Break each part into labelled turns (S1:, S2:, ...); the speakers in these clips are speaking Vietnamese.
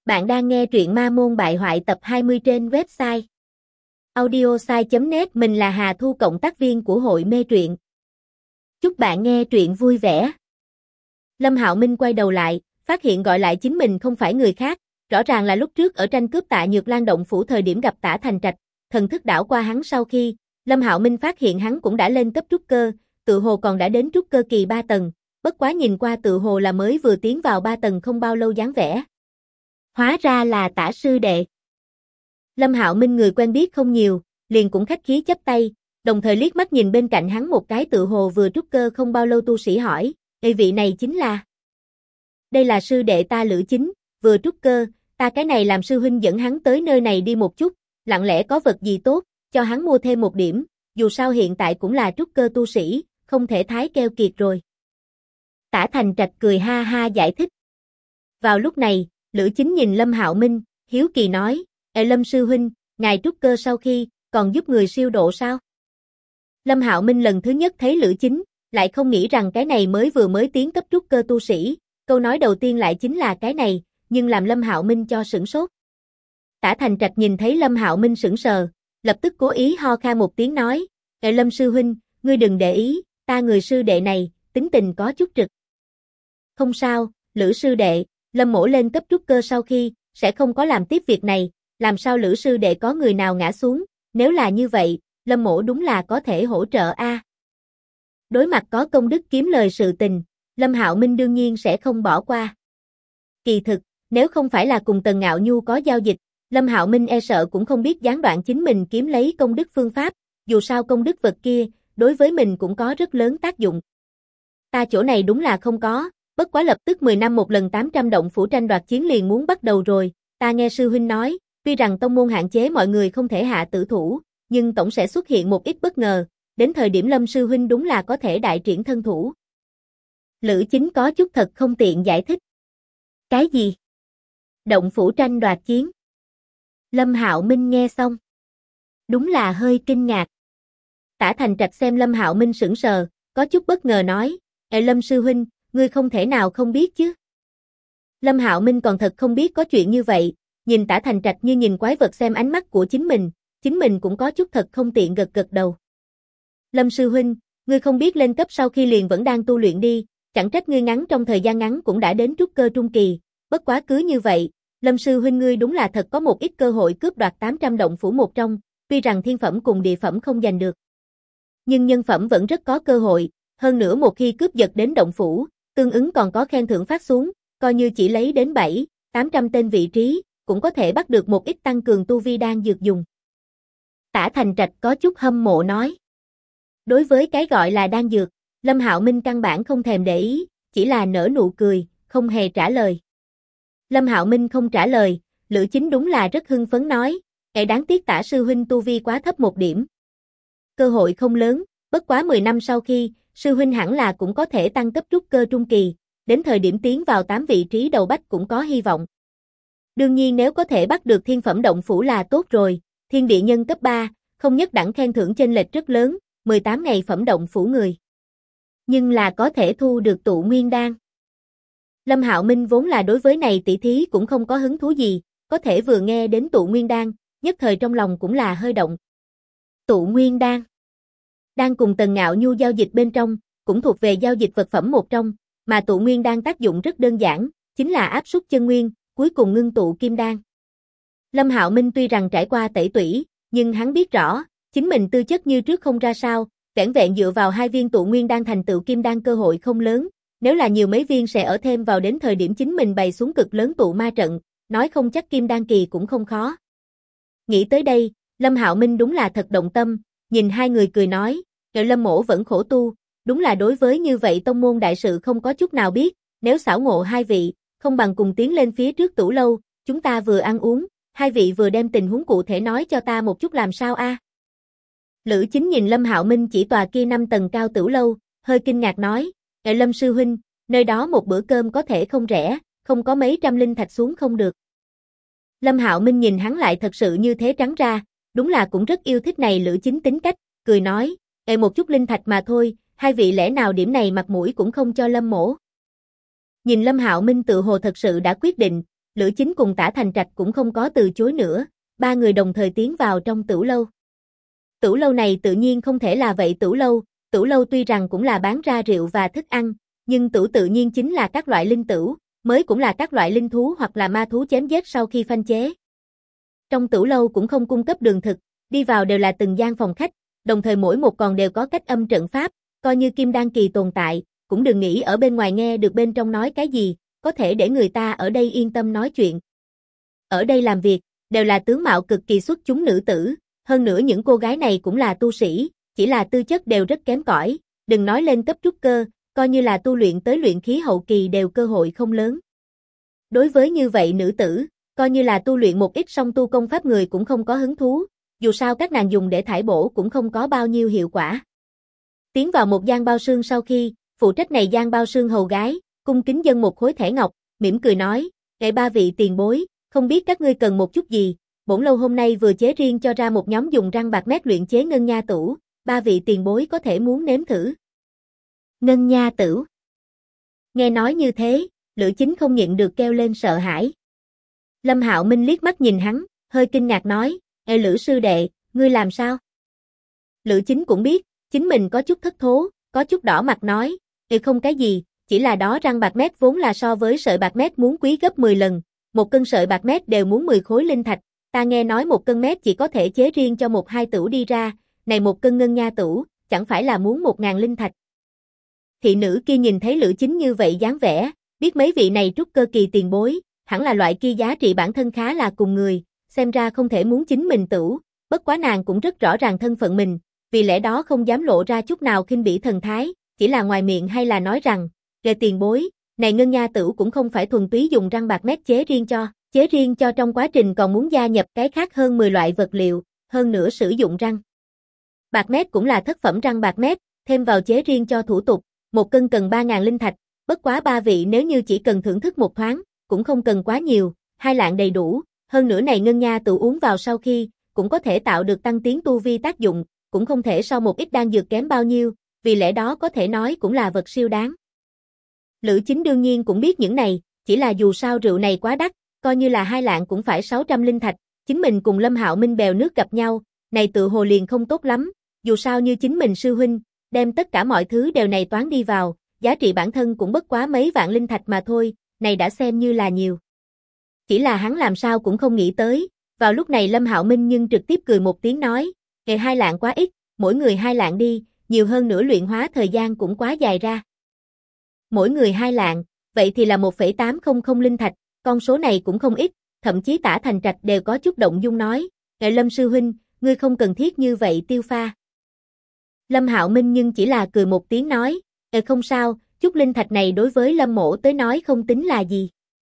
S1: Bạn đang nghe truyện Ma Môn Bại Hoại tập 20 trên website audiosai.net. Mình là Hà Thu, cộng tác viên của hội mê truyện. Chúc bạn nghe truyện vui vẻ. Lâm Hạo Minh quay đầu lại, phát hiện gọi lại chính mình không phải người khác, rõ ràng là lúc trước ở tranh cướp Tạ Nhược Lan động phủ thời điểm gặp Tả Thành Trạch. Thần thức đảo qua hắn sau khi, Lâm Hạo Minh phát hiện hắn cũng đã lên cấp trúc cơ, tự hồ còn đã đến trúc cơ kỳ 3 tầng, bất quá nhìn qua tự hồ là mới vừa tiến vào 3 tầng không bao lâu dáng vẻ. Hóa ra là Tả sư đệ. Lâm Hạo Minh người quen biết không nhiều, liền cũng khách khí chắp tay, đồng thời liếc mắt nhìn bên cạnh hắn một cái tự hồ vừa trúc cơ không bao lâu tu sĩ hỏi, vị này chính là? Đây là sư đệ ta Lữ Chính, vừa trúc cơ, ta cái này làm sư huynh dẫn hắn tới nơi này đi một chút, lặng lẽ có vật gì tốt, cho hắn mua thêm một điểm, dù sao hiện tại cũng là trúc cơ tu sĩ, không thể thái keo kiệt rồi. Tả Thành Trạch cười ha ha giải thích. Vào lúc này, Lữ Chính nhìn Lâm Hạo Minh, hiếu kỳ nói, Lâm sư huynh, ngài trúc cơ sau khi, còn giúp người siêu độ sao? Lâm Hạo Minh lần thứ nhất thấy Lữ Chính, lại không nghĩ rằng cái này vừa mới tiến cấp trúc cơ tu sĩ, câu nói đầu tiên lại chính là cái này, nhưng làm Lâm Hạo Minh cho sửng sốt. Tả Thành Trạch nhìn thấy Lâm Hạo Minh sững sờ, lập tức cố ý ho khan một tiếng nói, Lâm sư huynh, ngươi đừng để ý, ta người sư đệ này, tính tình có chút trực. Không sao, Lữ sư đệ, Lâm mỗ lên cấp trúc cơ sau khi, sẽ không có làm tiếp việc này, làm sao Lữ sư đệ có người nào ngã xuống, nếu là như vậy, Lâm mỗ đúng là có thể hỗ trợ a. Đối mặt có công đức kiếm lời sự tình, Lâm Hạo Minh đương nhiên sẽ không bỏ qua. Kỳ thực, nếu không phải là cùng Tần Ngạo Nhu có giao dịch, Lâm Hạo Minh e sợ cũng không biết gián đoạn chính mình kiếm lấy công đức phương pháp, dù sao công đức vật kia, đối với mình cũng có rất lớn tác dụng. Ta chỗ này đúng là không có. Bất quá lập tức 10 năm một lần 800 động phủ tranh đoạt chiến liền muốn bắt đầu rồi, ta nghe sư huynh nói, tuy rằng tông môn hạn chế mọi người không thể hạ tử thủ, nhưng tổng sẽ xuất hiện một ít bất ngờ, đến thời điểm Lâm sư huynh đúng là có thể đại triển thân thủ. Lữ Chính có chút thật không tiện giải thích. Cái gì? Động phủ tranh đoạt chiến? Lâm Hạo Minh nghe xong, đúng là hơi kinh ngạc. Tả Thành Trạch xem Lâm Hạo Minh sững sờ, có chút bất ngờ nói, Lâm sư huynh, ngươi không thể nào không biết chứ. Lâm Hạo Minh còn thật không biết có chuyện như vậy, nhìn Tả Thành Trạch như nhìn quái vật xem ánh mắt của chính mình cũng có chút thật không tiện gật gật đầu. Lâm sư huynh, ngươi không biết lên cấp sau khi liền vẫn đang tu luyện đi, chẳng trách ngươi ngắn trong thời gian ngắn cũng đã đến trúc cơ trung kỳ, bất quá cứ như vậy, Lâm sư huynh ngươi đúng là thật có một ít cơ hội cướp đoạt 800 động phủ một trong, tuy rằng thiên phẩm cùng địa phẩm không giành được. Nhưng nhân phẩm vẫn rất có cơ hội, hơn nữa một khi cướp giật đến động phủ, tương ứng còn có khen thưởng phát xuống, coi như chỉ lấy đến 700-800 tên vị trí, cũng có thể bắt được một ít tăng cường tu vi đan dược dùng. Tả Thành Trạch có chút hâm mộ nói. Đối với cái gọi là đan dược, Lâm Hạo Minh căn bản không thèm để ý, chỉ là nở nụ cười, không hề trả lời. Lâm Hạo Minh không trả lời, Lữ Chính đúng là rất hưng phấn nói, đáng tiếc Tả sư huynh tu vi quá thấp một điểm. Cơ hội không lớn, bất quá 10 năm sau khi, sư huynh hẳn là cũng có thể tăng cấp trúc cơ trung kỳ, đến thời điểm tiến vào 8 vị trí đầu bách cũng có hy vọng. Đương nhiên nếu có thể bắt được thiên phẩm động phủ là tốt rồi, thiên địa nhân cấp 3, không nhất đẳng khen thưởng chênh lệch rất lớn, 18 ngày phẩm động phủ người. Nhưng là có thể thu được tụ nguyên đan. Lâm Hạo Minh vốn là đối với này tỷ thí cũng không có hứng thú gì, có thể vừa nghe đến tụ nguyên đan, nhất thời trong lòng cũng là hơi động. Tụ nguyên đan đang cùng Tần Ngạo Nhu giao dịch bên trong, cũng thuộc về giao dịch vật phẩm một trong, mà tụ nguyên đan tác dụng rất đơn giản, chính là áp suất chân nguyên, cuối cùng ngưng tụ kim đan. Lâm Hạo Minh tuy rằng trải qua tẩy tủy, nhưng hắn biết rõ, chính mình tư chất như trước không ra sao, vẻn vẹn dựa vào 2 viên tụ nguyên đan thành tựu kim đan cơ hội không lớn, nếu là nhiều mấy viên sẽ ở thêm vào đến thời điểm chính mình bày xuống cực lớn tụ ma trận, nói không chắc kim đan kỳ cũng không khó. Nghĩ tới đây, Lâm Hạo Minh đúng là thật động tâm, nhìn hai người cười nói, Lâm mỗ vẫn khổ tu, đúng là đối với như vậy tông môn đại sự không có chút nào biết, nếu xảo ngộ hai vị, không bằng cùng tiến lên phía trước tửu lâu, chúng ta vừa ăn uống, hai vị vừa đem tình huống cụ thể nói cho ta một chút làm sao a? Lữ Chính nhìn Lâm Hạo Minh chỉ tòa kia 5 tầng cao tửu lâu, hơi kinh ngạc nói, Lâm sư huynh, nơi đó một bữa cơm có thể không rẻ, không có mấy trăm linh thạch xuống không được. Lâm Hạo Minh nhìn hắn lại thật sự như thế trắng ra, đúng là cũng rất yêu thích này Lữ Chính tính cách, cười nói, một chút linh thạch mà thôi, hai vị lẽ nào điểm này mặt mũi cũng không cho Lâm mỗ. Nhìn Lâm Hạo Minh tự hồ thật sự đã quyết định, Lữ Chính cùng Tả Thành Trạch cũng không có từ chối nữa, ba người đồng thời tiến vào trong tửu lâu. Tửu lâu này tự nhiên không thể là vậy tửu lâu tuy rằng cũng là bán ra rượu và thức ăn, nhưng tửu tự nhiên chính là các loại linh tửu, mới cũng là các loại linh thú hoặc là ma thú chém giết sau khi phanh chế. Trong tửu lâu cũng không cung cấp đường thực, đi vào đều là từng gian phòng khách, đồng thời mỗi một còn đều có cách âm trận pháp, coi như kim đan kỳ tồn tại, cũng đừng nghĩ ở bên ngoài nghe được bên trong nói cái gì, có thể để người ta ở đây yên tâm nói chuyện. Ở đây làm việc, đều là tướng mạo cực kỳ xuất chúng nữ tử, hơn nữa những cô gái này cũng là tu sĩ, chỉ là tư chất đều rất kém cỏi, đừng nói lên cấp trúc cơ, coi như là tu luyện tới luyện khí hậu kỳ đều cơ hội không lớn. Đối với như vậy nữ tử, coi như là tu luyện một ít song tu công pháp người cũng không có hứng thú, dù sao các nàng dùng để thải bổ cũng không có bao nhiêu hiệu quả. Tiến vào một gian bao sương sau khi, phụ trách này gian bao sương hầu gái, cung kính dâng một khối thẻ ngọc, mỉm cười nói, "Ngài ba vị tiền bối, không biết các ngươi cần một chút gì, bổn lâu hôm nay vừa chế riêng cho ra một nhóm dùng răng bạc mét luyện chế ngân nha tửu, ba vị tiền bối có thể muốn nếm thử." Ngân nha tửu. Nghe nói như thế, Lữ Chính không nhịn được kêu lên sợ hãi. Lâm Hạo Minh liếc mắt nhìn hắn, hơi kinh ngạc nói, "Ê Lữ sư đệ, ngươi làm sao?" Lữ Chính cũng biết, chính mình có chút thất thố, có chút đỏ mặt nói, không cái gì, chỉ là đó răng bạc mét vốn là so với sợi bạc mét muốn quý gấp 10 lần, một cân sợi bạc mét đều muốn 10 khối linh thạch, ta nghe nói một cân mét chỉ có thể chế riêng cho một hai tửu đi ra, này một cân ngân nha tửu, chẳng phải là muốn 1000 linh thạch." Thị nữ kia nhìn thấy Lữ Chính như vậy dáng vẻ, biết mấy vị này trúc cơ kỳ tiền bối, hẳn là loại kia giá trị bản thân khá là cùng người, xem ra không thể muốn chính mình tửu, bất quá nàng cũng rất rõ ràng thân phận mình, vì lẽ đó không dám lộ ra chút nào khinh bỉ thần thái, chỉ là ngoài miệng hay là nói rằng, "Kệ tiền bối, này ngân nha tửu cũng không phải thuần túy dùng răng bạc mét chế riêng cho trong quá trình còn muốn gia nhập cái khác hơn 10 loại vật liệu, hơn nữa sử dụng răng bạc mét cũng là thất phẩm răng bạc mét, thêm vào chế riêng cho thủ tục, một cân cần 3000 linh thạch, bất quá ba vị nếu như chỉ cần thưởng thức một thoáng, cũng không cần quá nhiều, 2 lạng đầy đủ, hơn nữa này ngân nha tửu uống vào sau khi, cũng có thể tạo được tăng tiến tu vi tác dụng, cũng không thể so một ít đan dược kém bao nhiêu, vì lẽ đó có thể nói cũng là vật siêu đáng." Lữ Chính đương nhiên cũng biết những này, chỉ là dù sao rượu này quá đắt, coi như là 2 lạng cũng phải 600 linh thạch, chính mình cùng Lâm Hạo Minh bèo nước gặp nhau, này tự hồ liền không tốt lắm, dù sao như chính mình sư huynh, đem tất cả mọi thứ đều này toán đi vào, giá trị bản thân cũng bất quá mấy vạn linh thạch mà thôi, này đã xem như là nhiều. Chỉ là hắn làm sao cũng không nghĩ tới, vào lúc này Lâm Hạo Minh nhưng trực tiếp cười một tiếng nói, "Ngày 2 lạng quá ít, mỗi người 2 lạng đi, nhiều hơn nữa luyện hóa thời gian cũng quá dài ra." Mỗi người 2 lạng, vậy thì là 1,800 linh thạch, con số này cũng không ít, thậm chí Tả Thành Trạch đều có chút động dung nói, "Ngài Lâm sư huynh, ngươi không cần thiết như vậy tiêu pha." Lâm Hạo Minh nhưng chỉ là cười một tiếng nói, không sao, chút linh thạch này đối với Lâm mỗ tới nói không tính là gì."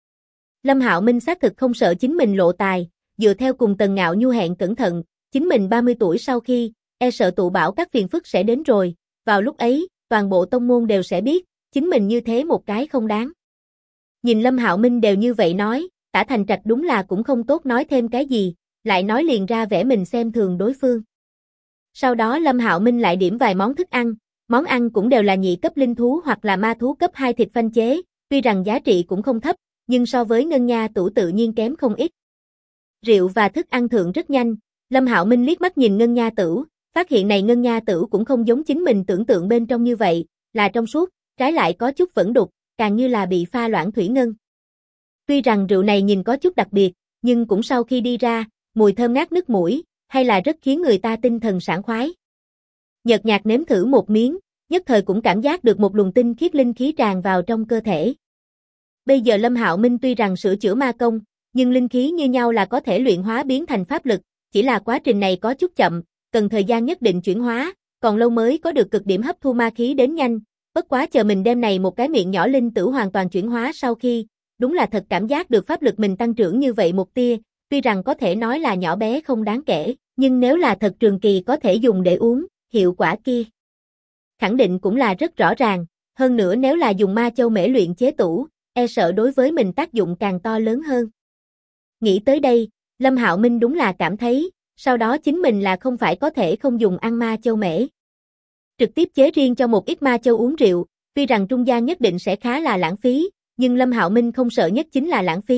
S1: Lâm Hạo Minh xác thực không sợ chính mình lộ tài, dựa theo cùng Tần Ngạo Nhu hẹn cẩn thận, chính mình 30 tuổi sau khi, e sợ tụ bảo các phiền phức sẽ đến rồi, vào lúc ấy, toàn bộ tông môn đều sẽ biết, chính mình như thế một cái không đáng. Nhìn Lâm Hạo Minh đều như vậy nói, Tả Thành Trạch đúng là cũng không tốt nói thêm cái gì, lại nói liền ra vẻ mình xem thường đối phương. Sau đó Lâm Hạo Minh lại điểm vài món ăn cũng đều là nhị cấp linh thú hoặc là ma thú cấp 2 thịt phanh chế, tuy rằng giá trị cũng không thấp, nhưng so với ngân nha tửu tự nhiên kém không ít. Rượu và thức ăn thượng rất nhanh, Lâm Hạo Minh liếc mắt nhìn ngân nha tửu, phát hiện này ngân nha tửu cũng không giống chính mình tưởng tượng bên trong như vậy, là trong suốt, trái lại có chút vẫn đục, càng như là bị pha loãng thủy ngân. Tuy rằng rượu này nhìn có chút đặc biệt, nhưng cũng sau khi đi ra, mùi thơm ngát nước mũi, hay là rất khiến người ta tinh thần sảng khoái. Nhợt nhạt nếm thử một miếng, nhất thời cũng cảm giác được một luồng tinh khiết linh khí tràn vào trong cơ thể. Bây giờ Lâm Hạo Minh tuy rằng sửa chữa ma công, nhưng linh khí như nhau là có thể luyện hóa biến thành pháp lực, chỉ là quá trình này có chút chậm, cần thời gian nhất định chuyển hóa, còn lâu mới có được cực điểm hấp thu ma khí đến nhanh, bất quá chờ mình đem này một cái miệng nhỏ linh tử hoàn toàn chuyển hóa sau khi, đúng là thật cảm giác được pháp lực mình tăng trưởng như vậy một tia, tuy rằng có thể nói là nhỏ bé không đáng kể, nhưng nếu là thật trường kỳ có thể dùng để uống, hiệu quả kia khẳng định cũng là rất rõ ràng, hơn nữa nếu là dùng ma châu mễ luyện chế tửu, e sợ đối với mình tác dụng càng to lớn hơn. Nghĩ tới đây, Lâm Hạo Minh đúng là cảm thấy, sau đó chính mình là không phải có thể không dùng ăn ma châu mễ. Trực tiếp chế riêng cho một ít ma châu uống rượu, tuy rằng trung gian nhất định sẽ khá là lãng phí, nhưng Lâm Hạo Minh không sợ nhất chính là lãng phí,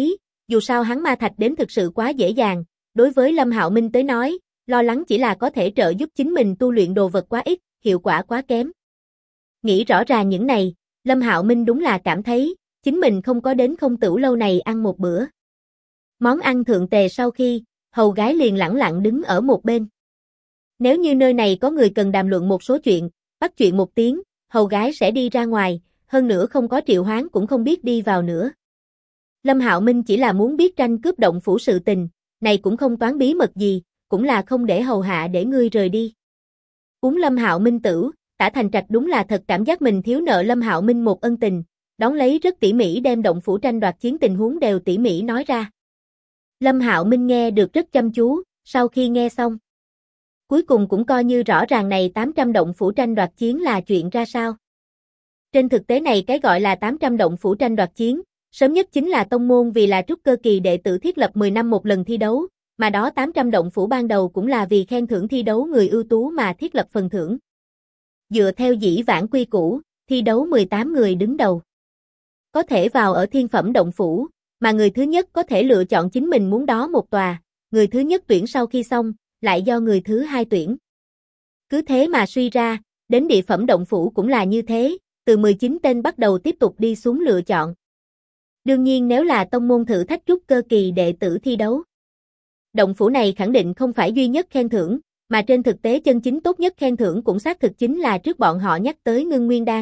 S1: Dù sao hắn ma thạch đến thực sự quá dễ dàng, đối với Lâm Hạo Minh tới nói, lo lắng chỉ là có thể trợ giúp chính mình tu luyện đồ vật quá ít, hiệu quả quá kém. Nghĩ rõ ràng những này, Lâm Hạo Minh đúng là cảm thấy, chính mình không có đến không tửu lâu này ăn một bữa. Món ăn thượng tề sau khi, hầu gái liền lẳng lặng đứng ở một bên. Nếu như nơi này có người cần đàm luận một số chuyện, bắt chuyện một tiếng, hầu gái sẽ đi ra ngoài, hơn nữa không có triệu hoán cũng không biết đi vào nữa. Lâm Hạo Minh chỉ là muốn biết tranh cướp động phủ sự tình, này cũng không toán bí mật gì, cũng là không để hầu hạ để ngươi rời đi. Uống Lâm Hạo Minh tử, Tả Thành Trạch đúng là thật cảm giác mình thiếu nợ Lâm Hạo Minh một ân tình, đón lấy rất tỉ mỉ đem động phủ tranh đoạt chiến tình huống đều tỉ mỉ nói ra. Lâm Hạo Minh nghe được rất chăm chú, sau khi nghe xong, cuối cùng cũng coi như rõ ràng này 800 động phủ tranh đoạt chiến là chuyện ra sao. Trên thực tế này cái gọi là 800 động phủ tranh đoạt chiến, sớm nhất chính là tông môn vì là trúc cơ kỳ đệ tử thiết lập 10 năm một lần thi đấu, mà đó 800 động phủ ban đầu cũng là vì khen thưởng thi đấu người ưu tú mà thiết lập phần thưởng. Dựa theo dĩ vãng quy củ, thi đấu 18 người đứng đầu có thể vào ở thiên phẩm động phủ, mà người thứ nhất có thể lựa chọn chính mình muốn đó một tòa, người thứ nhất tuyển sau khi xong, lại do người thứ hai tuyển. Cứ thế mà suy ra, đến địa phẩm động phủ cũng là như thế, từ 19 tên bắt đầu tiếp tục đi xuống lựa chọn. Đương nhiên nếu là tông môn thử thách trúc cơ kỳ đệ tử thi đấu, động phủ này khẳng định không phải duy nhất khen thưởng, mà trên thực tế chân chính tốt nhất khen thưởng cũng xác thực chính là trước bọn họ nhắc tới ngưng nguyên đan.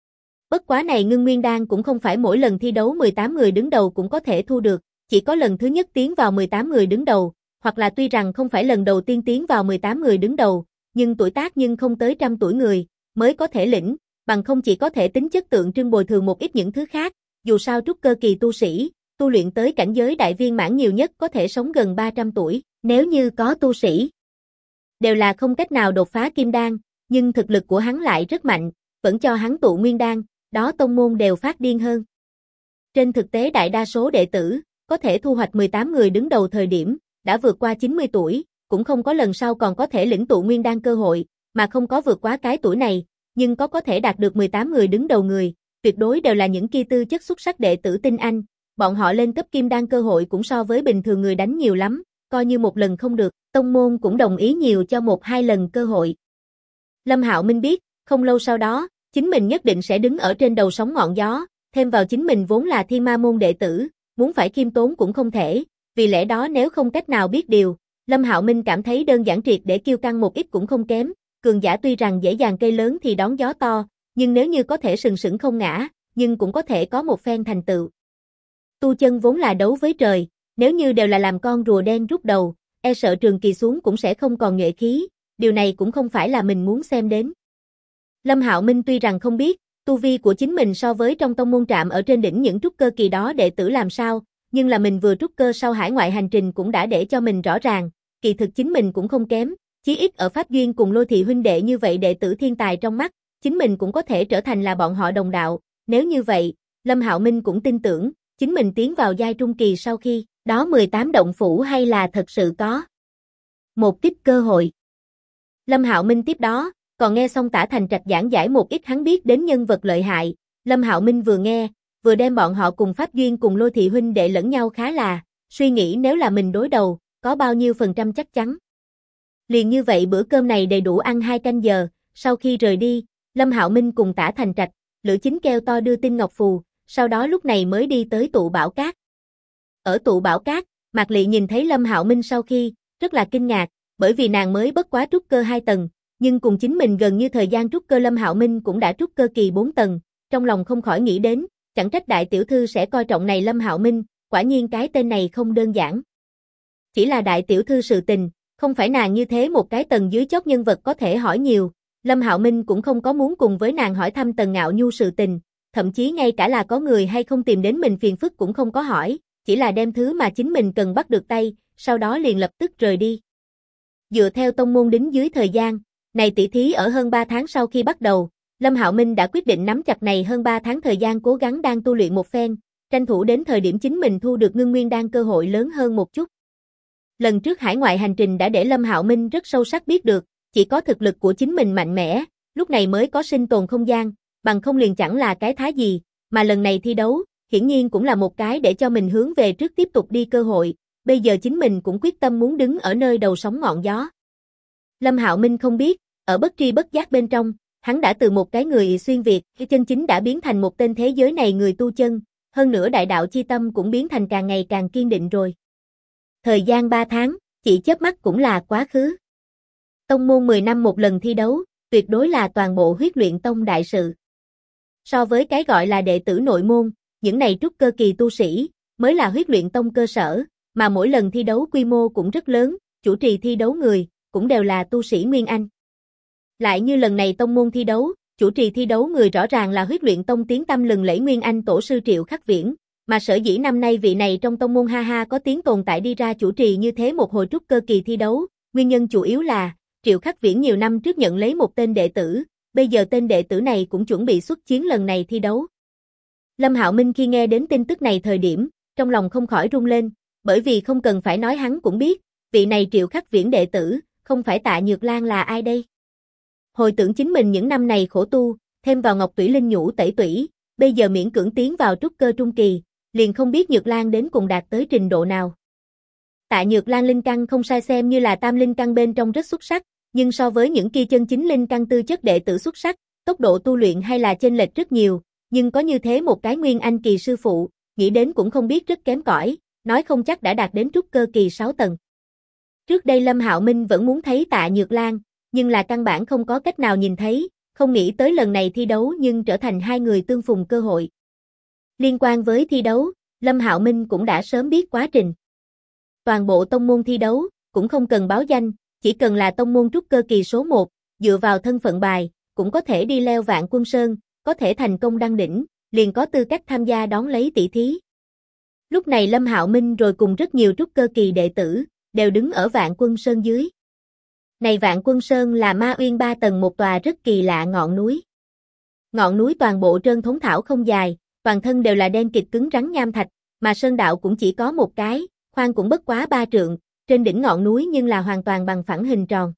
S1: Bất quá này ngưng nguyên đan cũng không phải mỗi lần thi đấu 18 người đứng đầu cũng có thể thu được, chỉ có lần thứ nhất tiến vào 18 người đứng đầu, hoặc là tuy rằng không phải lần đầu tiên tiến vào 18 người đứng đầu, nhưng tuổi tác nhưng không tới 100 tuổi người, mới có thể lĩnh, bằng không chỉ có thể tính chất tượng trưng bồi thường một ít những thứ khác, dù sao trúc cơ kỳ tu sĩ, tu luyện tới cảnh giới đại viên mãn nhiều nhất có thể sống gần 300 tuổi, nếu như có tu sĩ đều là không cách nào đột phá kim đan, nhưng thực lực của hắn lại rất mạnh, vẫn cho hắn tụ nguyên đan, đó tông môn đều phát điên hơn. Trên thực tế đại đa số đệ tử, có thể thu hoạch 18 người đứng đầu thời điểm, đã vượt qua 90 tuổi, cũng không có lần sau còn có thể lĩnh tụ nguyên đan cơ hội, mà không có vượt quá cái tuổi này, nhưng có thể đạt được 18 người đứng đầu người, tuyệt đối đều là những kia tư chất xuất sắc đệ tử tinh anh, bọn họ lên cấp kim đan cơ hội cũng so với bình thường người đánh nhiều lắm, coi như một lần không được, tông môn cũng đồng ý nhiều cho 1-2 lần cơ hội. Lâm Hạo Minh biết, không lâu sau đó, chính mình nhất định sẽ đứng ở trên đầu sóng ngọn gió, thêm vào chính mình vốn là thiên ma môn đệ tử, muốn phải khiêm tốn cũng không thể, vì lẽ đó nếu không cách nào biết điều, Lâm Hạo Minh cảm thấy đơn giản triệt để kiêu căng một ít cũng không kém, cường giả tuy rằng dễ dàng cây lớn thì đón gió to, nhưng nếu như có thể sừng sững không ngã, nhưng cũng có thể có một phen thành tựu. Tu chân vốn là đấu với trời, nếu như đều là làm con rùa đen rút đầu, e sợ trường kỳ xuống cũng sẽ không còn nhuệ khí, điều này cũng không phải là mình muốn xem đến. Lâm Hạo Minh tuy rằng không biết, tu vi của chính mình so với trong tông môn trạm ở trên đỉnh những trúc cơ kỳ đó đệ tử làm sao, nhưng là mình vừa trúc cơ sau hải ngoại hành trình cũng đã để cho mình rõ ràng, kỳ thực chính mình cũng không kém, chí ít ở Pháp Duyên cùng Lôi Thị huynh đệ như vậy đệ tử thiên tài trong mắt, chính mình cũng có thể trở thành là bọn họ đồng đạo, nếu như vậy, Lâm Hạo Minh cũng tin tưởng, chính mình tiến vào giai trung kỳ sau khi, đó 18 động phủ hay là thật sự có một tiếp cơ hội. Lâm Hạo Minh tiếp đó, còn nghe xong Tả Thành Trạch giảng giải một ít hắn biết đến nhân vật lợi hại, Lâm Hạo Minh vừa nghe, vừa đem bọn họ cùng Pháp Duyên cùng Lôi Thị huynh đệ lẫn nhau khá là, suy nghĩ nếu là mình đối đầu, có bao nhiêu % chắc chắn. Liền như vậy bữa cơm này đầy đủ ăn 2 canh giờ, sau khi rời đi, Lâm Hạo Minh cùng Tả Thành Trạch, Lữ Chính kêu to đưa tin ngọc phù, sau đó lúc này mới đi tới tụ bảo cát. Ở tụ bảo cát, Mạc Lị nhìn thấy Lâm Hạo Minh sau khi, rất là kinh ngạc, bởi vì nàng mới bất quá trúc cơ 2 tầng, nhưng cùng chính mình gần như thời gian trúc cơ Lâm Hạo Minh cũng đã trúc cơ kỳ 4 tầng, trong lòng không khỏi nghĩ đến, chẳng trách đại tiểu thư sẽ coi trọng này Lâm Hạo Minh, quả nhiên cái tên này không đơn giản. Chỉ là đại tiểu thư sự tình, không phải nàng như thế một cái tầng dưới chót nhân vật có thể hỏi nhiều, Lâm Hạo Minh cũng không có muốn cùng với nàng hỏi thăm Tần Ngạo Nhu sự tình, thậm chí ngay cả là có người hay không tìm đến mình phiền phức cũng không có hỏi, chỉ là đem thứ mà chính mình cần bắt được tay, sau đó liền lập tức rời đi. Dựa theo tông môn đính dưới thời gian, này tỷ thí ở hơn 3 tháng sau khi bắt đầu, Lâm Hạo Minh đã quyết định nắm chặt này hơn 3 tháng thời gian cố gắng đang tu luyện một phen, tranh thủ đến thời điểm chính mình thu được ngưng nguyên đan cơ hội lớn hơn một chút. Lần trước hải ngoại hành trình đã để Lâm Hạo Minh rất sâu sắc biết được, chỉ có thực lực của chính mình mạnh mẽ, lúc này mới có sinh tồn không gian, bằng không liền chẳng là cái thá gì, mà lần này thi đấu, hiển nhiên cũng là một cái để cho mình hướng về trước tiếp tục đi cơ hội, bây giờ chính mình cũng quyết tâm muốn đứng ở nơi đầu sóng ngọn gió. Lâm Hạo Minh không biết, ở bất tri bất giác bên trong, hắn đã từ một cái người xuyên Việt, chân chính đã biến thành một tên thế giới này người tu chân, hơn nữa đại đạo chi tâm cũng biến thành càng ngày càng kiên định rồi. Thời gian 3 tháng, chỉ chớp mắt cũng là quá khứ. Tông môn 10 năm một lần thi đấu, tuyệt đối là toàn bộ huyết luyện tông đại sự. So với cái gọi là đệ tử nội môn, những này trúc cơ kỳ tu sĩ, mới là huyết luyện tông cơ sở, mà mỗi lần thi đấu quy mô cũng rất lớn, chủ trì thi đấu người, cũng đều là tu sĩ Nguyên Anh. Lại như lần này tông môn thi đấu, chủ trì thi đấu người rõ ràng là huyết luyện tông tiếng tăm lừng lẫy Nguyên Anh tổ sư Triệu Khắc Viễn, mà sở dĩ năm nay vị này trong tông môn ha có tiếng tồn tại đi ra chủ trì như thế một hồi trúc cơ kỳ thi đấu, nguyên nhân chủ yếu là Triệu Khắc Viễn nhiều năm trước nhận lấy một tên đệ tử, bây giờ tên đệ tử này cũng chuẩn bị xuất chiến lần này thi đấu. Lâm Hạo Minh khi nghe đến tin tức này thời điểm, trong lòng không khỏi rung lên, bởi vì không cần phải nói hắn cũng biết, vị này Triệu Khắc Viễn đệ tử, không phải Tạ Nhược Lan là ai đây? Hồi tưởng chính mình những năm này khổ tu, thêm vào Ngọc Tủy Linh nhũ tẩy tủy, bây giờ miễn cưỡng tiến vào trúc cơ trung kỳ, liền không biết Nhược Lan đến cùng đạt tới trình độ nào. Tạ Nhược Lan linh căn không sai xem như là tam linh căn bên trong rất xuất sắc, nhưng so với những kia chân chính linh căn tư chất đệ tử xuất sắc, tốc độ tu luyện hay là chênh lệch rất nhiều, nhưng có như thế một cái Nguyên Anh kỳ sư phụ, nghĩ đến cũng không biết rất kém cỏi, nói không chắc đã đạt đến trúc cơ kỳ 6 tầng. Trước đây Lâm Hạo Minh vẫn muốn thấy Tạ Nhược Lan, nhưng là căn bản không có cách nào nhìn thấy, không nghĩ tới lần này thi đấu nhưng trở thành hai người tương phùng cơ hội. Liên quan với thi đấu, Lâm Hạo Minh cũng đã sớm biết quá trình. Toàn bộ tông môn thi đấu, cũng không cần báo danh, chỉ cần là tông môn trúc cơ kỳ số 1, dựa vào thân phận bài, cũng có thể đi leo Vạn Quân Sơn, có thể thành công đăng đỉnh, liền có tư cách tham gia đón lấy tỷ thí. Lúc này Lâm Hạo Minh rồi cùng rất nhiều trúc cơ kỳ đệ tử, đều đứng ở Vạn Quân Sơn dưới. Này Vạn Quân Sơn là Ma Uyên 3 tầng một tòa rất kỳ lạ ngọn núi. Ngọn núi toàn bộ trơn thống thảo không dài, toàn thân đều là đen kịt cứng rắn nham thạch, mà sơn đạo cũng chỉ có một cái, khoan cũng bất quá 3 trượng, trên đỉnh ngọn núi nhưng là hoàn toàn bằng phẳng hình tròn.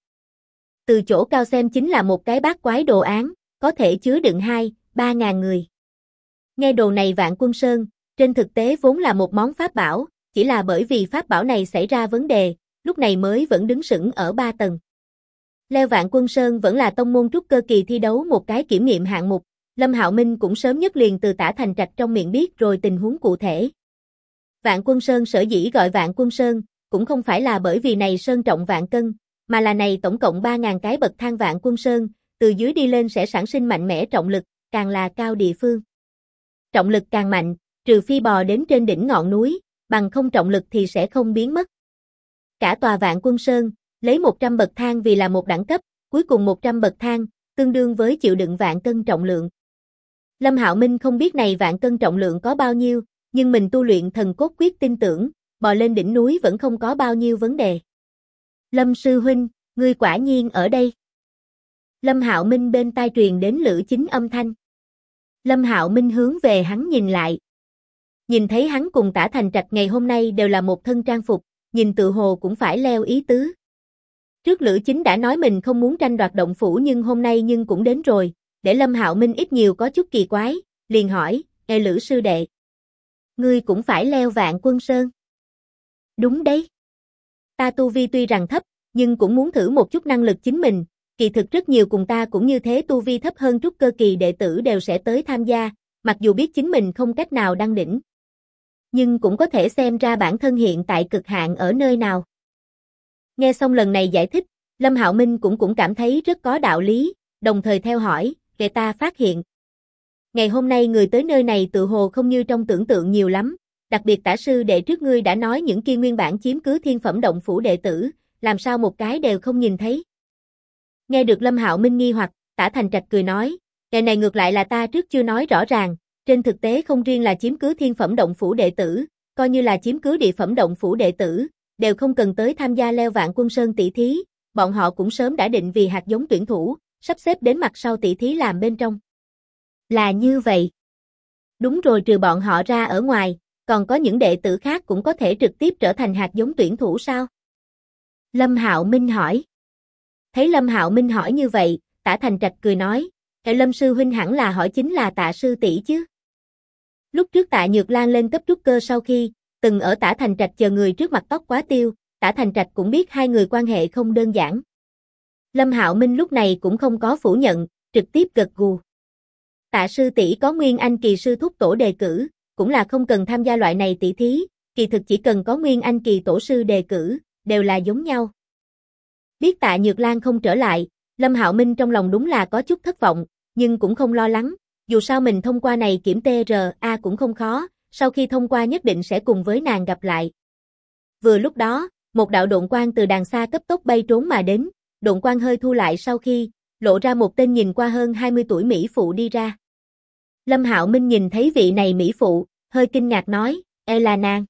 S1: Từ chỗ cao xem chính là một cái bát quái đồ án, có thể chứa đựng 2-3 ngàn người. Nghe đồ này Vạn Quân Sơn, trên thực tế vốn là một món pháp bảo, chỉ là bởi vì pháp bảo này xảy ra vấn đề, lúc này mới vẫn đứng sững ở 3 tầng. Leo Vạn Quân Sơn vẫn là tông môn trúc cơ kỳ thi đấu một cái kiểm nghiệm hạng mục, Lâm Hạo Minh cũng sớm nhất liền từ Tả Thành Trạch trong miệng biết rồi tình huống cụ thể. Vạn Quân Sơn sở dĩ gọi Vạn Quân Sơn, cũng không phải là bởi vì này sơn trọng vạn cân, mà là này tổng cộng 3.000 cái bậc thang Vạn Quân Sơn, từ dưới đi lên sẽ sản sinh mạnh mẽ trọng lực, càng là cao địa phương. Trọng lực càng mạnh, trừ phi bò đến trên đỉnh ngọn núi, bằng không trọng lực thì sẽ không biến mất. Cả tòa Vạn Quân Sơn, lấy 100 bậc thang vì là một đẳng cấp, cuối cùng 100 bậc thang, tương đương với chịu đựng vạn cân trọng lượng. Lâm Hạo Minh không biết này vạn cân trọng lượng có bao nhiêu, nhưng mình tu luyện thần cốt quyết tin tưởng, bò lên đỉnh núi vẫn không có bao nhiêu vấn đề. Lâm sư huynh, ngươi quả nhiên ở đây. Lâm Hạo Minh bên tai truyền đến Lữ Chính âm thanh. Lâm Hạo Minh hướng về hắn nhìn lại. Nhìn thấy hắn cùng Tả Thành Trạch ngày hôm nay đều là một thân trang phục, nhìn tự hồ cũng phải leo ý tứ. Trước Lữ Chính đã nói mình không muốn tranh đoạt động phủ nhưng hôm nay nhưng cũng đến rồi, để Lâm Hạo Minh ít nhiều có chút kỳ quái, liền hỏi, Lữ sư đệ, ngươi cũng phải leo Vạn Quân Sơn? Đúng đấy. Ta tu vi tuy rằng thấp, nhưng cũng muốn thử một chút năng lực chính mình, kỳ thực rất nhiều cùng ta cũng như thế tu vi thấp hơn trúc cơ kỳ đệ tử đều sẽ tới tham gia, mặc dù biết chính mình không cách nào đăng đỉnh. Nhưng cũng có thể xem ra bản thân hiện tại cực hạn ở nơi nào. Nghe xong lần này giải thích, Lâm Hạo Minh cũng cảm thấy rất có đạo lý, đồng thời theo hỏi, để ta phát hiện. Ngày hôm nay người tới nơi này tự hồ không như trong tưởng tượng nhiều lắm, đặc biệt Tả sư đệ trước ngươi đã nói những kia nguyên bản chiếm cứ thiên phẩm động phủ đệ tử, làm sao một cái đều không nhìn thấy. Nghe được Lâm Hạo Minh nghi hoặc, Tả Thành Trạch cười nói, cái này ngược lại là ta trước chưa nói rõ ràng, trên thực tế không riêng là chiếm cứ thiên phẩm động phủ đệ tử, coi như là chiếm cứ địa phẩm động phủ đệ tử, đều không cần tới tham gia leo Vạn Quân Sơn tỷ thí, bọn họ cũng sớm đã định vì hạt giống tuyển thủ, sắp xếp đến mặt sau tỷ thí làm bên trong. Là như vậy. Đúng rồi, trừ bọn họ ra ở ngoài, còn có những đệ tử khác cũng có thể trực tiếp trở thành hạt giống tuyển thủ sao? Lâm Hạo Minh hỏi. Thấy Lâm Hạo Minh hỏi như vậy, Tả Thành Trạch cười nói, Lâm sư huynh hẳn là hỏi chính là Tạ sư tỷ chứ? Lúc trước Tạ Nhược Lan lên cấp trúc cơ sau khi từng ở Tả Thành Trạch chờ người trước mặt tóc quá tiêu, Tả Thành Trạch cũng biết hai người quan hệ không đơn giản. Lâm Hạo Minh lúc này cũng không có phủ nhận, trực tiếp gật gù. Tạ sư tỷ có Nguyên Anh kỳ sư thúc tổ đề cử, cũng là không cần tham gia loại này tỷ thí, kỳ thực chỉ cần có Nguyên Anh kỳ tổ sư đề cử, đều là giống nhau. Biết Tạ Nhược Lan không trở lại, Lâm Hạo Minh trong lòng đúng là có chút thất vọng, nhưng cũng không lo lắng, dù sao mình thông qua này kiểm TRA cũng không khó, sau khi thông qua nhất định sẽ cùng với nàng gặp lại. Vừa lúc đó, một đạo độn quang từ đàng xa cấp tốc bay trốn mà đến, độn quang hơi thu lại sau khi, lộ ra một tên nhìn qua hơn 20 tuổi mỹ phụ đi ra. Lâm Hạo Minh nhìn thấy vị này mỹ phụ, hơi kinh ngạc nói, là nàng.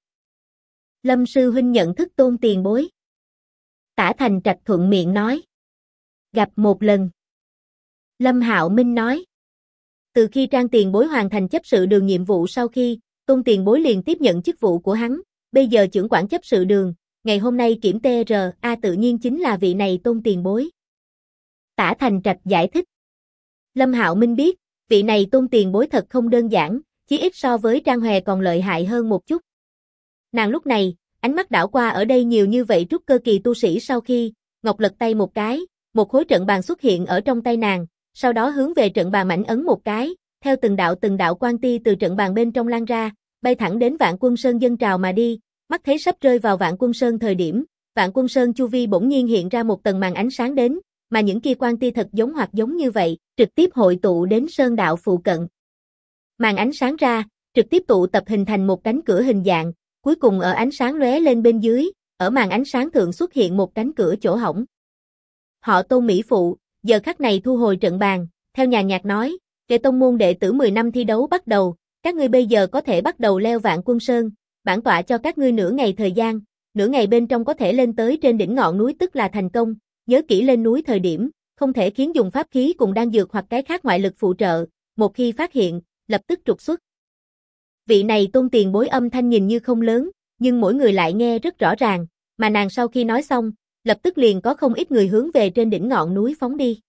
S1: Lâm sư huynh nhận thức Tôn tiền bối. Tả Thành Trạch thuận miệng nói. Gặp một lần. Lâm Hạo Minh nói. Từ khi Trang tiền bối hoàn thành chấp sự đường nhiệm vụ sau khi, Tôn tiền bối liền tiếp nhận chức vụ của hắn, bây giờ trưởng quản chấp sự đường, ngày hôm nay kiểm TRA tự nhiên chính là vị này Tôn tiền bối. Tả Thành Trạch giải thích. Lâm Hạo Minh biết, vị này Tôn tiền bối thật không đơn giản, chí ít so với Trang Hòe còn lợi hại hơn một chút. Nàng lúc này, ánh mắt đảo qua ở đây nhiều như vậy trúc cơ kỳ tu sĩ sau khi, Ngọc lật tay một cái, một khối trận bàn xuất hiện ở trong tay nàng, sau đó hướng về trận bàn mảnh ấn một cái, theo từng đạo quang ti từ trận bàn bên trong lan ra, bay thẳng đến Vạn Quân Sơn dâng trào mà đi, mắt thấy sắp rơi vào Vạn Quân Sơn thời điểm, Vạn Quân Sơn chu vi bỗng nhiên hiện ra một tầng màn ánh sáng đến, mà những kia quang ti thật giống như vậy, trực tiếp hội tụ đến sơn đạo phụ cận. Màn ánh sáng ra, trực tiếp tụ tập hình thành một cánh cửa hình dạng, cuối cùng ở ánh sáng lóe lên bên dưới, ở màn ánh sáng thượng xuất hiện một cánh cửa chỗ hổng. Họ Tôn mỹ phụ, giờ khắc này thu hồi trận bàn, theo nhàn nhạt nói, "Kệ tông môn đệ tử 10 năm thi đấu bắt đầu, các ngươi bây giờ có thể bắt đầu leo Vạn Quân Sơn, bản tọa cho các ngươi nửa ngày thời gian, nửa ngày bên trong có thể lên tới trên đỉnh ngọn núi tức là thành công, nhớ kỹ lên núi thời điểm, không thể khiến dùng pháp khí cùng đan dược hoặc cái khác ngoại lực phụ trợ, một khi phát hiện, lập tức trục xuất." Vị này Tôn tiền bối âm thanh nhìn như không lớn, nhưng mỗi người lại nghe rất rõ ràng, mà nàng sau khi nói xong, lập tức liền có không ít người hướng về trên đỉnh ngọn núi phóng đi.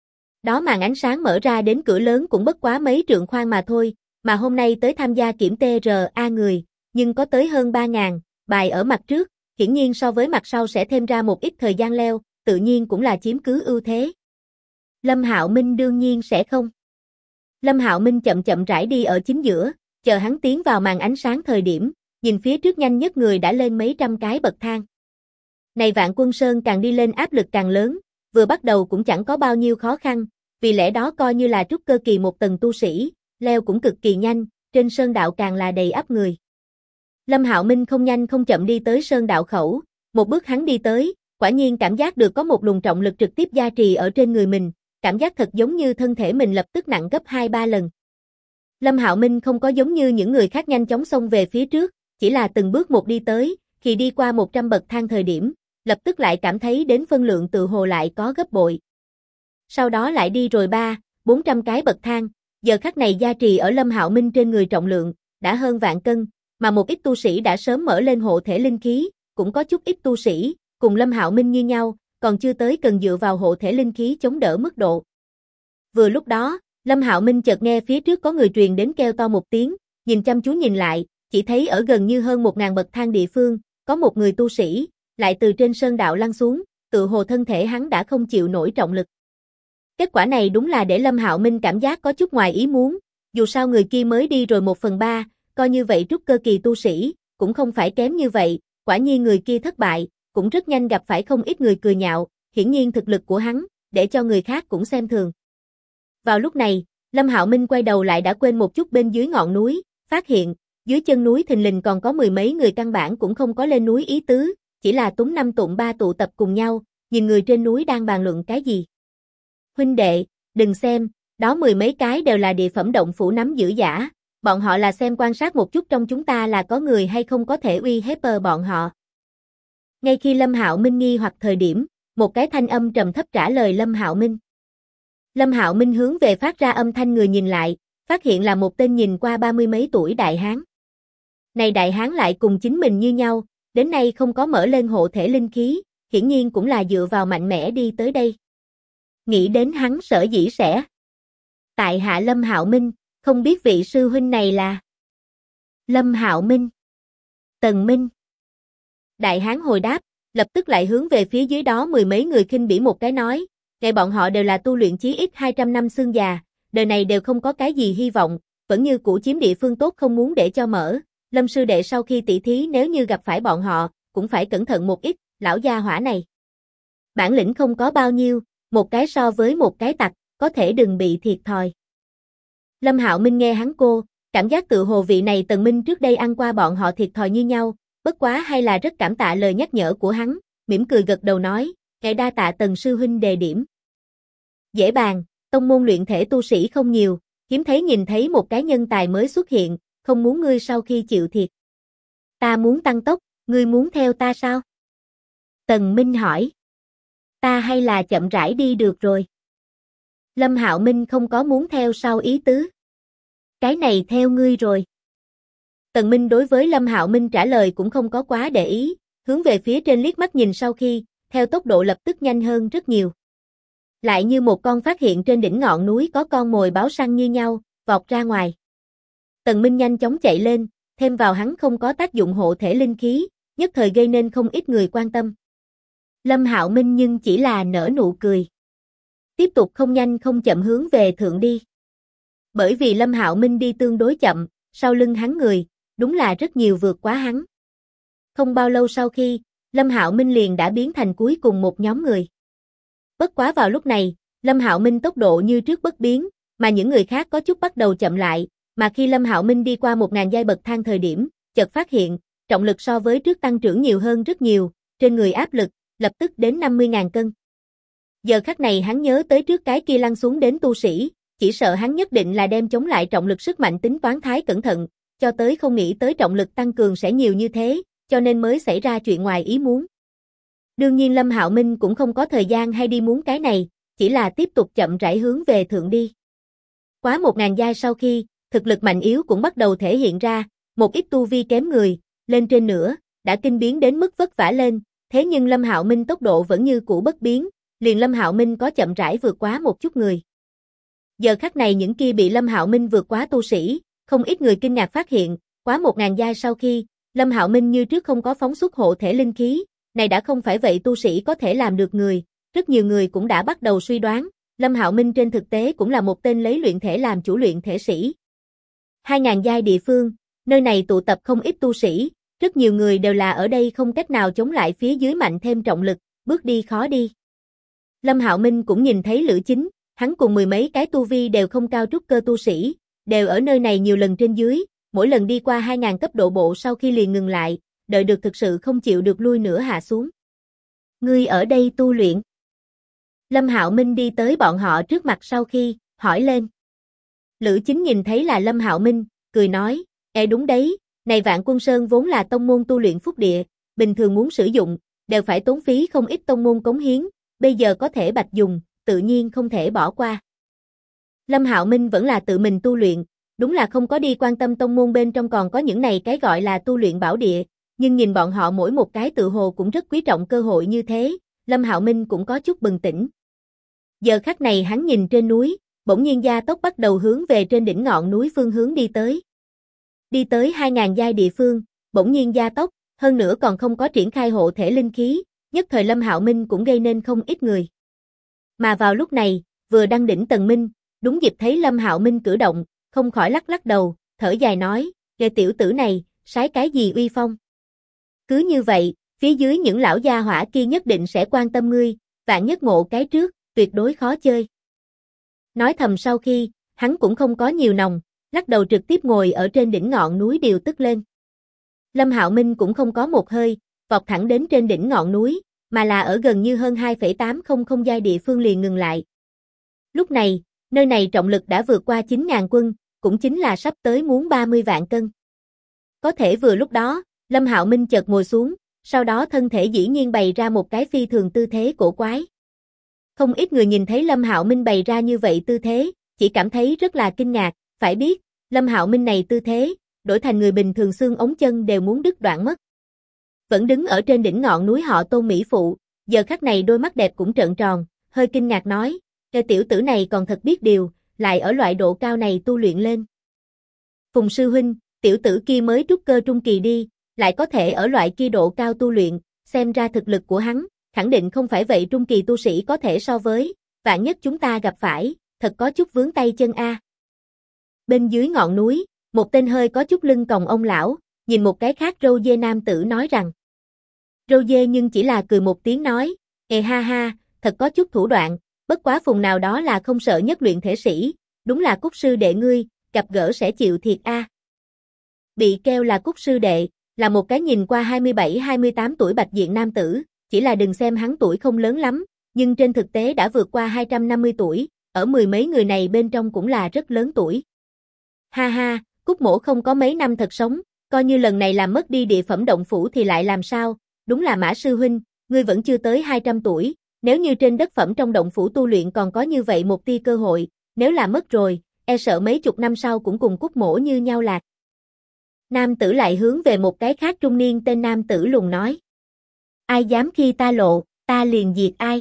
S1: Đó màn ánh sáng mở ra đến cửa lớn cũng bất quá mấy trượng khoan mà thôi, mà hôm nay tới tham gia kiểm TRA người, nhưng có tới hơn 3.000, bài ở mặt trước, hiển nhiên so với mặt sau sẽ thêm ra một ít thời gian leo, tự nhiên cũng là chiếm cứ ưu thế. Lâm Hạo Minh đương nhiên sẽ không. Lâm Hạo Minh chậm rãi đi ở chính giữa, chờ hắn tiến vào màn ánh sáng thời điểm, nhìn phía trước nhanh nhất người đã lên mấy trăm cái bậc thang. Này Vạn Quân Sơn càng đi lên áp lực càng lớn, vừa bắt đầu cũng chẳng có bao nhiêu khó khăn, vì lẽ đó coi như là trúc cơ kỳ một tầng tu sĩ, leo cũng cực kỳ nhanh, trên sơn đạo càng là đầy ắp người. Lâm Hạo Minh không nhanh không chậm đi tới sơn đạo khẩu, một bước hắn đi tới, quả nhiên cảm giác được có một luồng trọng lực trực tiếp gia trì ở trên người mình, cảm giác thật giống như thân thể mình lập tức nặng gấp 2-3 lần. Lâm Hạo Minh không có giống như những người khác nhanh chóng xông về phía trước, chỉ là từng bước một đi tới, khi đi qua 100 bậc thang thời điểm, lập tức lại cảm thấy đến phân lượng tự hồ lại có gấp bội. Sau đó lại đi rồi 300-400 cái bậc thang, giờ khắc này gia trì ở Lâm Hạo Minh trên người trọng lượng, đã hơn vạn cân, mà một ít tu sĩ đã sớm mở lên hộ thể linh khí, cũng có chút ít tu sĩ, cùng Lâm Hạo Minh như nhau, còn chưa tới cần dựa vào hộ thể linh khí chống đỡ mức độ. Vừa lúc đó, Lâm Hạo Minh chợt nghe phía trước có người truyền đến kêu to một tiếng, nhìn chăm chú nhìn lại, chỉ thấy ở gần như hơn 1.000 bậc thang địa phương, có một người tu sĩ, lại từ trên sơn đạo lăn xuống, tự hồ thân thể hắn đã không chịu nổi trọng lực. Kết quả này đúng là để Lâm Hạo Minh cảm giác có chút ngoài ý muốn, dù sao người kia mới đi rồi 1/3, coi như vậy trúc cơ kỳ tu sĩ, cũng không phải kém như vậy, quả nhiên người kia thất bại, cũng rất nhanh gặp phải không ít người cười nhạo, hiển nhiên thực lực của hắn, để cho người khác cũng xem thường. Vào lúc này, Lâm Hạo Minh quay đầu lại đã quên một chút bên dưới ngọn núi, phát hiện, dưới chân núi thình lình còn có mười mấy người căn bản cũng không có lên núi ý tứ, chỉ là túng năm tụng ba tụ tập cùng nhau, nhìn người trên núi đang bàn luận cái gì. Huynh đệ, đừng xem, đó mười mấy cái đều là địa phẩm động phủ nắm giữ giả, bọn họ là xem quan sát một chút trong chúng ta là có người hay không có thể uy hiếp bọn họ. Ngay khi Lâm Hạo Minh nghi hoặc thời điểm, một cái thanh âm trầm thấp trả lời Lâm Hạo Minh. Lâm Hạo Minh hướng về phát ra âm thanh người nhìn lại, phát hiện là một tên nhìn qua 30 mấy tuổi đại hán. Này đại hán lại cùng chính mình như nhau, đến nay không có mở lên hộ thể linh khí, hiển nhiên cũng là dựa vào mạnh mẽ đi tới đây. Nghĩ đến hắn sở dĩ sẽ. Tại hạ Lâm Hạo Minh, không biết vị sư huynh này là. Lâm Hạo Minh. Tần Minh. Đại hán hồi đáp, lập tức lại hướng về phía dưới đó mười mấy người khinh bỉ một cái nói, ngày bọn họ đều là tu luyện chí ít 200 năm xương già, đời này đều không có cái gì hy vọng, vẫn như cũ chiếm địa phương tốt không muốn để cho mở. Lâm sư đệ sau khi tỷ thí nếu như gặp phải bọn họ, cũng phải cẩn thận một ít, lão gia hỏa này. Bản lĩnh không có bao nhiêu, một cái so với một cái tặc, có thể đừng bị thiệt thòi. Lâm Hạo Minh nghe hắn cô, cảm giác tự hồ vị này Tần Minh trước đây ăn qua bọn họ thiệt thòi như nhau, bất quá hay là rất cảm tạ lời nhắc nhở của hắn, mỉm cười gật đầu nói, ngài đa tạ Tần sư huynh đề điểm. Dễ bàn, tông môn luyện thể tu sĩ không nhiều, hiếm thấy nhìn thấy một cái nhân tài mới xuất hiện, không muốn ngươi sau khi chịu thiệt. Ta muốn tăng tốc, ngươi muốn theo ta sao? Tần Minh hỏi. Ta hay là chậm rãi đi được rồi. Lâm Hạo Minh không có muốn theo sau ý tứ. Cái này theo ngươi rồi. Tần Minh đối với Lâm Hạo Minh trả lời cũng không có quá để ý, hướng về phía trên liếc mắt nhìn sau khi, theo tốc độ lập tức nhanh hơn rất nhiều. Lại như một con phát hiện trên đỉnh ngọn núi có con mồi báo săn như nhau, vọt ra ngoài. Tần Minh nhanh chóng chạy lên, thêm vào hắn không có tác dụng hộ thể linh khí, nhất thời gây nên không ít người quan tâm. Lâm Hạo Minh nhưng chỉ là nở nụ cười. Tiếp tục không nhanh không chậm hướng về thượng đi. Bởi vì Lâm Hạo Minh đi tương đối chậm, sau lưng hắn người, đúng là rất nhiều vượt quá hắn. Không bao lâu sau khi, Lâm Hạo Minh liền đã biến thành cuối cùng một nhóm người. Bất quá vào lúc này, Lâm Hạo Minh tốc độ như trước bất biến, mà những người khác có chút bắt đầu chậm lại, mà khi Lâm Hạo Minh đi qua 1000 giai bậc thang thời điểm, chợt phát hiện, trọng lực so với trước tăng trưởng nhiều hơn rất nhiều, trên người áp lực, lập tức đến 50.000 cân. Giờ khắc này hắn nhớ tới trước cái kia lăn xuống đến tu sĩ, chỉ sợ hắn nhất định là đem chống lại trọng lực sức mạnh tính toán thái cẩn thận, cho tới không nghĩ tới trọng lực tăng cường sẽ nhiều như thế, cho nên mới xảy ra chuyện ngoài ý muốn. Đương nhiên Lâm Hạo Minh cũng không có thời gian hay đi muốn cái này, chỉ là tiếp tục chậm rãi hướng về thượng đi. Quá 1000 giai sau khi, thực lực mạnh yếu cũng bắt đầu thể hiện ra, một ít tu vi kém người, lên trên nữa, đã kinh biến đến mức vất vả lên, thế nhưng Lâm Hạo Minh tốc độ vẫn như cũ bất biến, liền Lâm Hạo Minh có chậm rãi vượt quá một chút người. Giờ khắc này những kia bị Lâm Hạo Minh vượt quá tu sĩ, không ít người kinh ngạc phát hiện, quá 1000 giai sau khi, Lâm Hạo Minh như trước không có phóng xuất hộ thể linh khí, này đã không phải vậy tu sĩ có thể làm được người, rất nhiều người cũng đã bắt đầu suy đoán, Lâm Hạo Minh trên thực tế cũng là một tên lấy luyện thể làm chủ luyện thể sĩ. 2000 giai địa phương, nơi này tụ tập không ít tu sĩ, rất nhiều người đều là ở đây không cách nào chống lại phía dưới mạnh thêm trọng lực, bước đi khó đi. Lâm Hạo Minh cũng nhìn thấy Lữ Chính, hắn cùng mười mấy cái tu vi đều không cao trúc cơ tu sĩ, đều ở nơi này nhiều lần trên dưới, mỗi lần đi qua 2000 cấp độ bộ sau khi liền ngừng lại, đợi được thực sự không chịu được lui nữa hạ xuống. Ngươi ở đây tu luyện. Lâm Hạo Minh đi tới bọn họ trước mặt sau khi, hỏi lên. Lữ Chính nhìn thấy là Lâm Hạo Minh, cười nói, đúng đấy, này Vạn Quân Sơn vốn là tông môn tu luyện phúc địa, bình thường muốn sử dụng, đều phải tốn phí không ít tông môn cống hiến, bây giờ có thể bạch dùng, tự nhiên không thể bỏ qua. Lâm Hạo Minh vẫn là tự mình tu luyện, đúng là không có đi quan tâm tông môn bên trong còn có những này cái gọi là tu luyện bảo địa, nhưng nhìn bọn họ mỗi một cái tự hồ cũng rất quý trọng cơ hội như thế, Lâm Hạo Minh cũng có chút bừng tỉnh. Giờ khắc này hắn nhìn trên núi, bỗng nhiên gia tốc bắt đầu hướng về trên đỉnh ngọn núi phương hướng đi tới. Đi tới 2000 giai địa phương, bỗng nhiên gia tốc, hơn nữa còn không có triển khai hộ thể linh khí, nhất thời Lâm Hạo Minh cũng gây nên không ít người. Mà vào lúc này, vừa đăng đỉnh Tần Minh, đúng dịp thấy Lâm Hạo Minh cử động, không khỏi lắc lắc đầu, thở dài nói, "Kẻ tiểu tử này, sái cái gì uy phong? Cứ như vậy, phía dưới những lão gia hỏa kia nhất định sẽ quan tâm ngươi, vạn nhất ngộ cái trước, tuyệt đối khó chơi." Nói thầm sau khi, hắn cũng không có nhiều nòng, lắc đầu trực tiếp ngồi ở trên đỉnh ngọn núi điều tức lên. Lâm Hạo Minh cũng không có một hơi, vọt thẳng đến trên đỉnh ngọn núi, mà là ở gần như hơn 2,800 giai địa phương liền ngừng lại. Lúc này, nơi này trọng lực đã vượt qua 9.000 quân, cũng chính là sắp tới muốn 30 vạn cân. Có thể vừa lúc đó, Lâm Hạo Minh chợt ngồi xuống, sau đó thân thể dĩ nhiên bày ra một cái phi thường tư thế cổ quái. Không ít người nhìn thấy Lâm Hạo Minh bày ra như vậy tư thế, chỉ cảm thấy rất là kinh ngạc, phải biết, Lâm Hạo Minh này tư thế, đổi thành người bình thường xương ống chân đều muốn đứt đoạn mất. Vẫn đứng ở trên đỉnh ngọn núi họ Tôn mỹ phụ, giờ khắc này đôi mắt đẹp cũng trợn tròn, hơi kinh ngạc nói, "Cái tiểu tử này còn thật biết điều, lại ở loại độ cao này tu luyện lên." "Phùng sư huynh, tiểu tử kia mới trúc cơ trung kỳ đi, lại có thể ở loại kia độ cao tu luyện, xem ra thực lực của hắn, khẳng định không phải vậy trung kỳ tu sĩ có thể so với, vạn nhất chúng ta gặp phải, thật có chút vướng tay chân a. Bên dưới ngọn núi, một tên hơi có chút lưng còng ông lão, nhìn một cái khác râu dê nam tử nói rằng. Râu dê nhưng chỉ là cười một tiếng nói, ha ha, thật có chút thủ đoạn, bất quá phùng nào đó là không sợ nhất luyện thể sĩ, đúng là Cúc sư đệ ngươi, gặp gỡ sẽ chịu thiệt a. Bị kêu là Cúc sư đệ, là một cái nhìn qua 27-28 tuổi bạch diện nam tử, chỉ là đừng xem hắn tuổi không lớn lắm, nhưng trên thực tế đã vượt qua 250 tuổi, ở mười mấy người này bên trong cũng là rất lớn tuổi. Ha ha, Cúc mỗ không có mấy năm thật sống, coi như lần này làm mất đi địa phẩm động phủ thì lại làm sao, đúng là Mã sư huynh, ngươi vẫn chưa tới 200 tuổi, nếu như trên đất phẩm trong động phủ tu luyện còn có như vậy một tia cơ hội, nếu là mất rồi, e sợ mấy chục năm sau cũng cùng Cúc mỗ như nhau lạc. Nam tử lại hướng về một cái khác trung niên tên nam tử lùng nói. Ai dám khi ta lộ, ta liền diệt ai.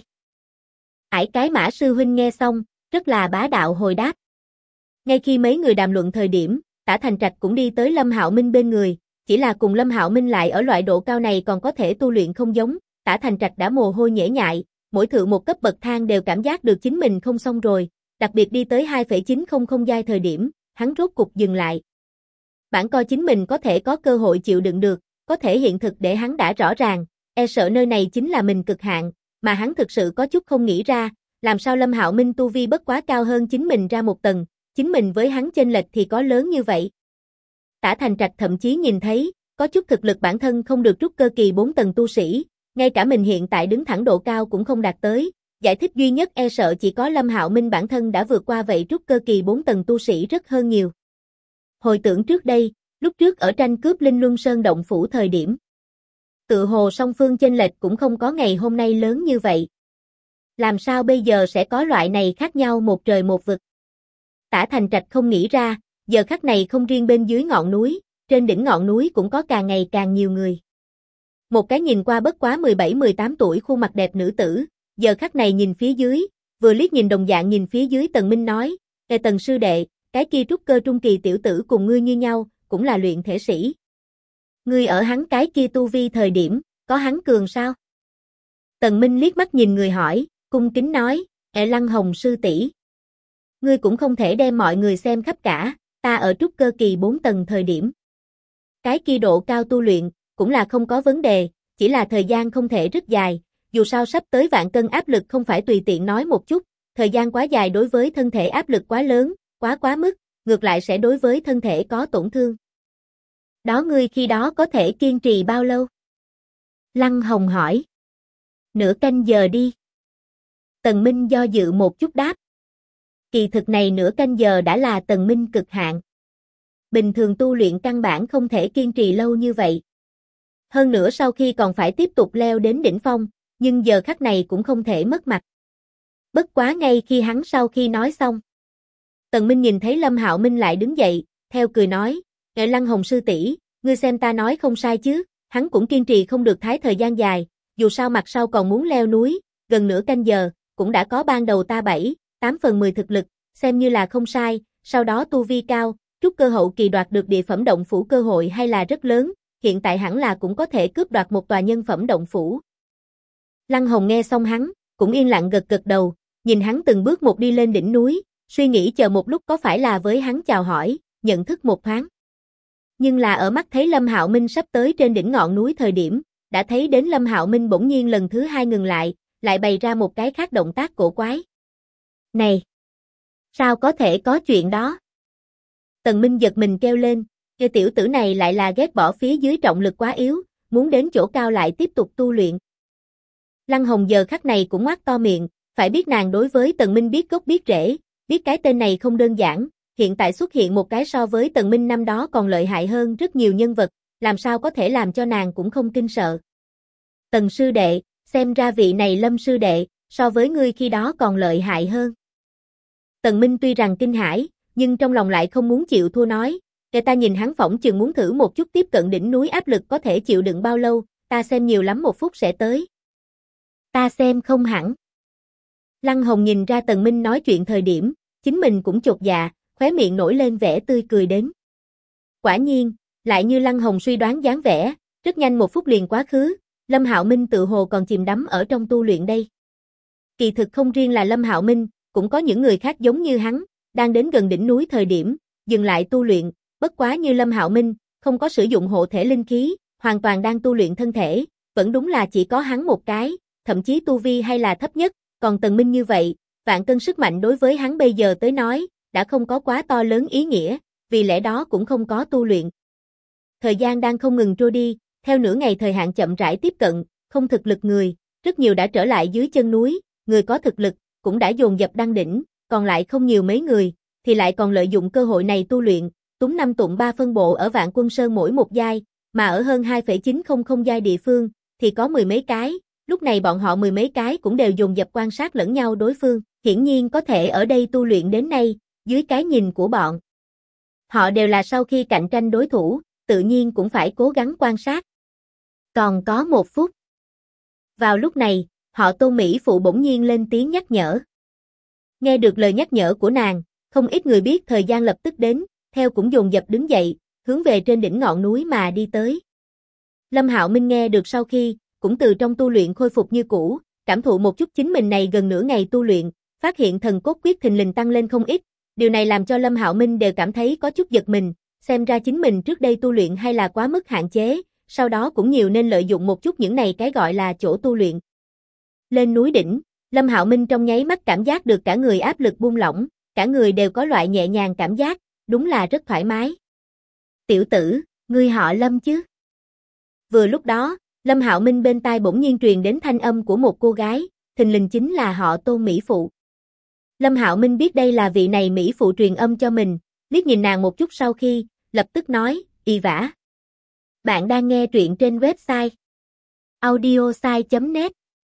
S1: Ải cái Mã sư huynh nghe xong, rất là bá đạo hồi đáp. Ngay khi mấy người đàm luận thời điểm, Tả Thành Trạch cũng đi tới Lâm Hạo Minh bên người, chỉ là cùng Lâm Hạo Minh lại ở loại độ cao này còn có thể tu luyện không giống, Tả Thành Trạch đã mồ hôi nhễ nhại, mỗi thượng một cấp bậc thang đều cảm giác được chính mình không xong rồi, đặc biệt đi tới 2,900 giai thời điểm, hắn rốt cục dừng lại. Bản coi chính mình có thể có cơ hội chịu đựng được, có thể hiện thực để hắn đã rõ ràng, e sợ nơi này chính là mình cực hạn, mà hắn thực sự có chút không nghĩ ra, làm sao Lâm Hạo Minh tu vi bất quá cao hơn chính mình ra một tầng, chính mình với hắn chênh lệch thì có lớn như vậy. Tả Thành Trạch thậm chí nhìn thấy, có chút thực lực bản thân không được trúc cơ kỳ 4 tầng tu sĩ, ngay cả mình hiện tại đứng thẳng độ cao cũng không đạt tới, giải thích duy nhất e sợ chỉ có Lâm Hạo Minh bản thân đã vượt qua vậy trúc cơ kỳ 4 tầng tu sĩ rất hơn nhiều. Hồi tưởng trước đây, lúc trước ở tranh cướp Linh Luân Sơn động phủ thời điểm, tự hồ song phương chênh lệch cũng không có ngày hôm nay lớn như vậy. Làm sao bây giờ sẽ có loại này khác nhau một trời một vực? Tả Thành Trạch không nghĩ ra, giờ khắc này không riêng bên dưới ngọn núi, trên đỉnh ngọn núi cũng có càng ngày càng nhiều người. Một cái nhìn qua bất quá 17-18 tuổi khuôn mặt đẹp nữ tử, giờ khắc này nhìn phía dưới, vừa liếc nhìn đồng dạng nhìn phía dưới Tần Minh nói, Tần sư đệ, cái kia trúc cơ trung kỳ tiểu tử cùng ngươi như nhau, cũng là luyện thể sĩ. Ngươi ở hắn cái kia tu vi thời điểm, có hắn cường sao? Tần Minh liếc mắt nhìn người hỏi, cung kính nói, Lăng Hồng sư tỷ, ngươi cũng không thể đem mọi người xem khắp cả, ta ở trúc cơ kỳ 4 tầng thời điểm. Cái kia độ cao tu luyện, cũng là không có vấn đề, chỉ là thời gian không thể rất dài, dù sao sắp tới vạn cân áp lực không phải tùy tiện nói một chút, thời gian quá dài đối với thân thể áp lực quá lớn, quá mức, ngược lại sẽ đối với thân thể có tổn thương. Đó ngươi khi đó có thể kiên trì bao lâu? Lăng Hồng hỏi. Nửa canh giờ đi. Tần Minh do dự một chút đáp. Kỳ thực này nửa canh giờ đã là Tần Minh cực hạn. Bình thường tu luyện căn bản không thể kiên trì lâu như vậy. Hơn nữa sau khi còn phải tiếp tục leo đến đỉnh phong, nhưng giờ khắc này cũng không thể mất mặt. Bất quá ngay khi hắn sau khi nói xong, Tần Minh nhìn thấy Lâm Hạo Minh lại đứng dậy, theo cười nói, Lăng Hồng sư tỷ, ngươi xem ta nói không sai chứ, hắn cũng kiên trì không được thái thời gian dài, dù sao mặt sau còn muốn leo núi, gần nửa canh giờ, cũng đã có ban đầu ta 7-8/10 thực lực, xem như là không sai, sau đó tu vi cao, trúc cơ hậu kỳ đoạt được địa phẩm động phủ cơ hội hay là rất lớn, hiện tại hẳn là cũng có thể cướp đoạt một tòa nhân phẩm động phủ. Lăng Hồng nghe xong hắn, cũng yên lặng gật gật đầu, nhìn hắn từng bước một đi lên đỉnh núi, suy nghĩ chờ một lúc có phải là với hắn chào hỏi, nhận thức một thoáng. Nhưng là ở mắt thấy Lâm Hạo Minh sắp tới trên đỉnh ngọn núi thời điểm, đã thấy đến Lâm Hạo Minh bỗng nhiên lần thứ hai ngừng lại bày ra một cái khác động tác cổ quái. Này! Sao có thể có chuyện đó? Tần Minh giật mình kêu lên, cái tiểu tử này lại là ghét bỏ phía dưới trọng lực quá yếu, muốn đến chỗ cao lại tiếp tục tu luyện. Lăng Hồng giờ khắc này cũng ngoác to miệng, phải biết nàng đối với Tần Minh biết gốc biết rễ, biết cái tên này không đơn giản, hiện tại xuất hiện một cái so với Tần Minh năm đó còn lợi hại hơn rất nhiều nhân vật, làm sao có thể làm cho nàng cũng không kinh sợ. Tần sư đệ, xem ra vị này Lâm sư đệ, so với ngươi khi đó còn lợi hại hơn. Tần Minh tuy rằng kinh hãi, nhưng trong lòng lại không muốn chịu thua nói, người ta nhìn hắn phỏng chừng muốn thử một chút tiếp cận đỉnh núi áp lực có thể chịu đựng bao lâu, ta xem nhiều lắm 1 phút sẽ tới. Ta xem không hẳn. Lăng Hồng nhìn ra Tần Minh nói chuyện thời điểm, chính mình cũng chột dạ, khóe miệng nổi lên vẻ tươi cười đến. Quả nhiên, lại như Lăng Hồng suy đoán dáng vẻ, rất nhanh 1 phút liền quá khứ, Lâm Hạo Minh tự hồ còn chìm đắm ở trong tu luyện đây. Kỳ thực không riêng là Lâm Hạo Minh, cũng có những người khác giống như hắn, đang đến gần đỉnh núi thời điểm, dừng lại tu luyện, bất quá như Lâm Hạo Minh, không có sử dụng hộ thể linh khí, hoàn toàn đang tu luyện thân thể, vẫn đúng là chỉ có hắn một cái, thậm chí tu vi hay là thấp nhất, còn Tần Minh như vậy, vạn cân sức mạnh đối với hắn bây giờ tới nói, đã không có quá to lớn ý nghĩa, vì lẽ đó cũng không có tu luyện. Thời gian đang không ngừng trôi đi, theo nửa ngày thời hạn chậm rãi tiếp cận, không thực lực người, rất nhiều đã trở lại dưới chân núi, người có thực lực, cũng đã dồn dập đăng đỉnh, còn lại không nhiều mấy người, thì lại còn lợi dụng cơ hội này tu luyện, túng 5 tụng 3 phân bộ ở Vạn Quân Sơn mỗi một giai, mà ở hơn 2,900 giai địa phương, thì có 10 mấy cái, lúc này bọn họ 10 mấy cái cũng đều dồn dập quan sát lẫn nhau đối phương, hiển nhiên có thể ở đây tu luyện đến nay, dưới cái nhìn của bọn. Họ đều là sau khi cạnh tranh đối thủ, tự nhiên cũng phải cố gắng quan sát. Còn có 1 phút. Vào lúc này, họ Tôn Mỹ Phụ bỗng nhiên lên tiếng nhắc nhở. Nghe được lời nhắc nhở của nàng, không ít người biết thời gian lập tức đến, theo cũng dồn dập đứng dậy, hướng về trên đỉnh ngọn núi mà đi tới. Lâm Hạo Minh nghe được sau khi, cũng từ trong tu luyện khôi phục như cũ, cảm thụ một chút chính mình này gần nửa ngày tu luyện, phát hiện thần cốt quyết thình lình tăng lên không ít, điều này làm cho Lâm Hạo Minh đều cảm thấy có chút giật mình, xem ra chính mình trước đây tu luyện hay là quá mức hạn chế, sau đó cũng nhiều nên lợi dụng một chút những này cái gọi là chỗ tu luyện. Lên núi đỉnh, Lâm Hạo Minh trong nháy mắt cảm giác được cả người áp lực buông lỏng, cả người đều có loại nhẹ nhàng cảm giác, đúng là rất thoải mái. Tiểu tử, ngươi họ Lâm chứ? Vừa lúc đó, Lâm Hạo Minh bên tai bỗng nhiên truyền đến thanh âm của một cô gái, thình lình chính là họ Tôn Mỹ Phụ. Lâm Hạo Minh biết đây là vị này Mỹ Phụ truyền âm cho mình, liếc nhìn nàng một chút sau khi, lập tức nói, y vả. Bạn đang nghe truyện trên website audiosai.net.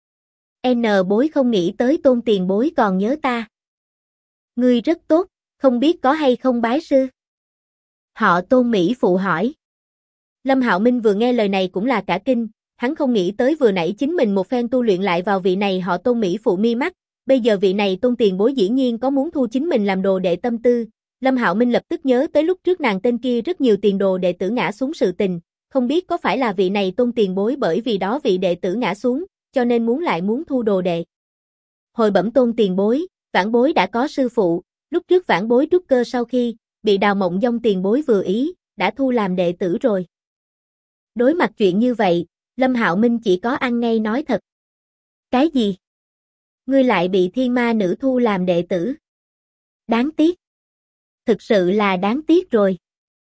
S1: N bối không nghĩ tới Tôn tiền bối còn nhớ ta. Ngươi rất tốt, không biết có hay không bái sư? Họ Tôn Mỹ Phụ hỏi. Lâm Hạo Minh vừa nghe lời này cũng là cả kinh, hắn không nghĩ tới vừa nãy chính mình một phen tu luyện lại vào vị này họ Tôn Mỹ Phụ mi mắt, bây giờ vị này Tôn tiền bối dĩ nhiên có muốn thu chính mình làm đồ đệ tâm tư. Lâm Hạo Minh lập tức nhớ tới lúc trước nàng tên kia rất nhiều tiền đồ đệ tử ngã xuống sự tình, không biết có phải là vị này Tôn tiền bối bởi vì đó vị đệ tử ngã xuống, cho nên muốn thu đồ đệ. Hồi bẩm Tôn tiền bối, vãn bối đã có sư phụ, lúc trước vãn bối trúc cơ sau khi, bị Đào Mộng Dông tiền bối vừa ý, đã thu làm đệ tử rồi. Đối mặt chuyện như vậy, Lâm Hạo Minh chỉ có ăn ngay nói thật. Cái gì? Ngươi lại bị thiên ma nữ thu làm đệ tử? Đáng tiếc. Thực sự là đáng tiếc rồi.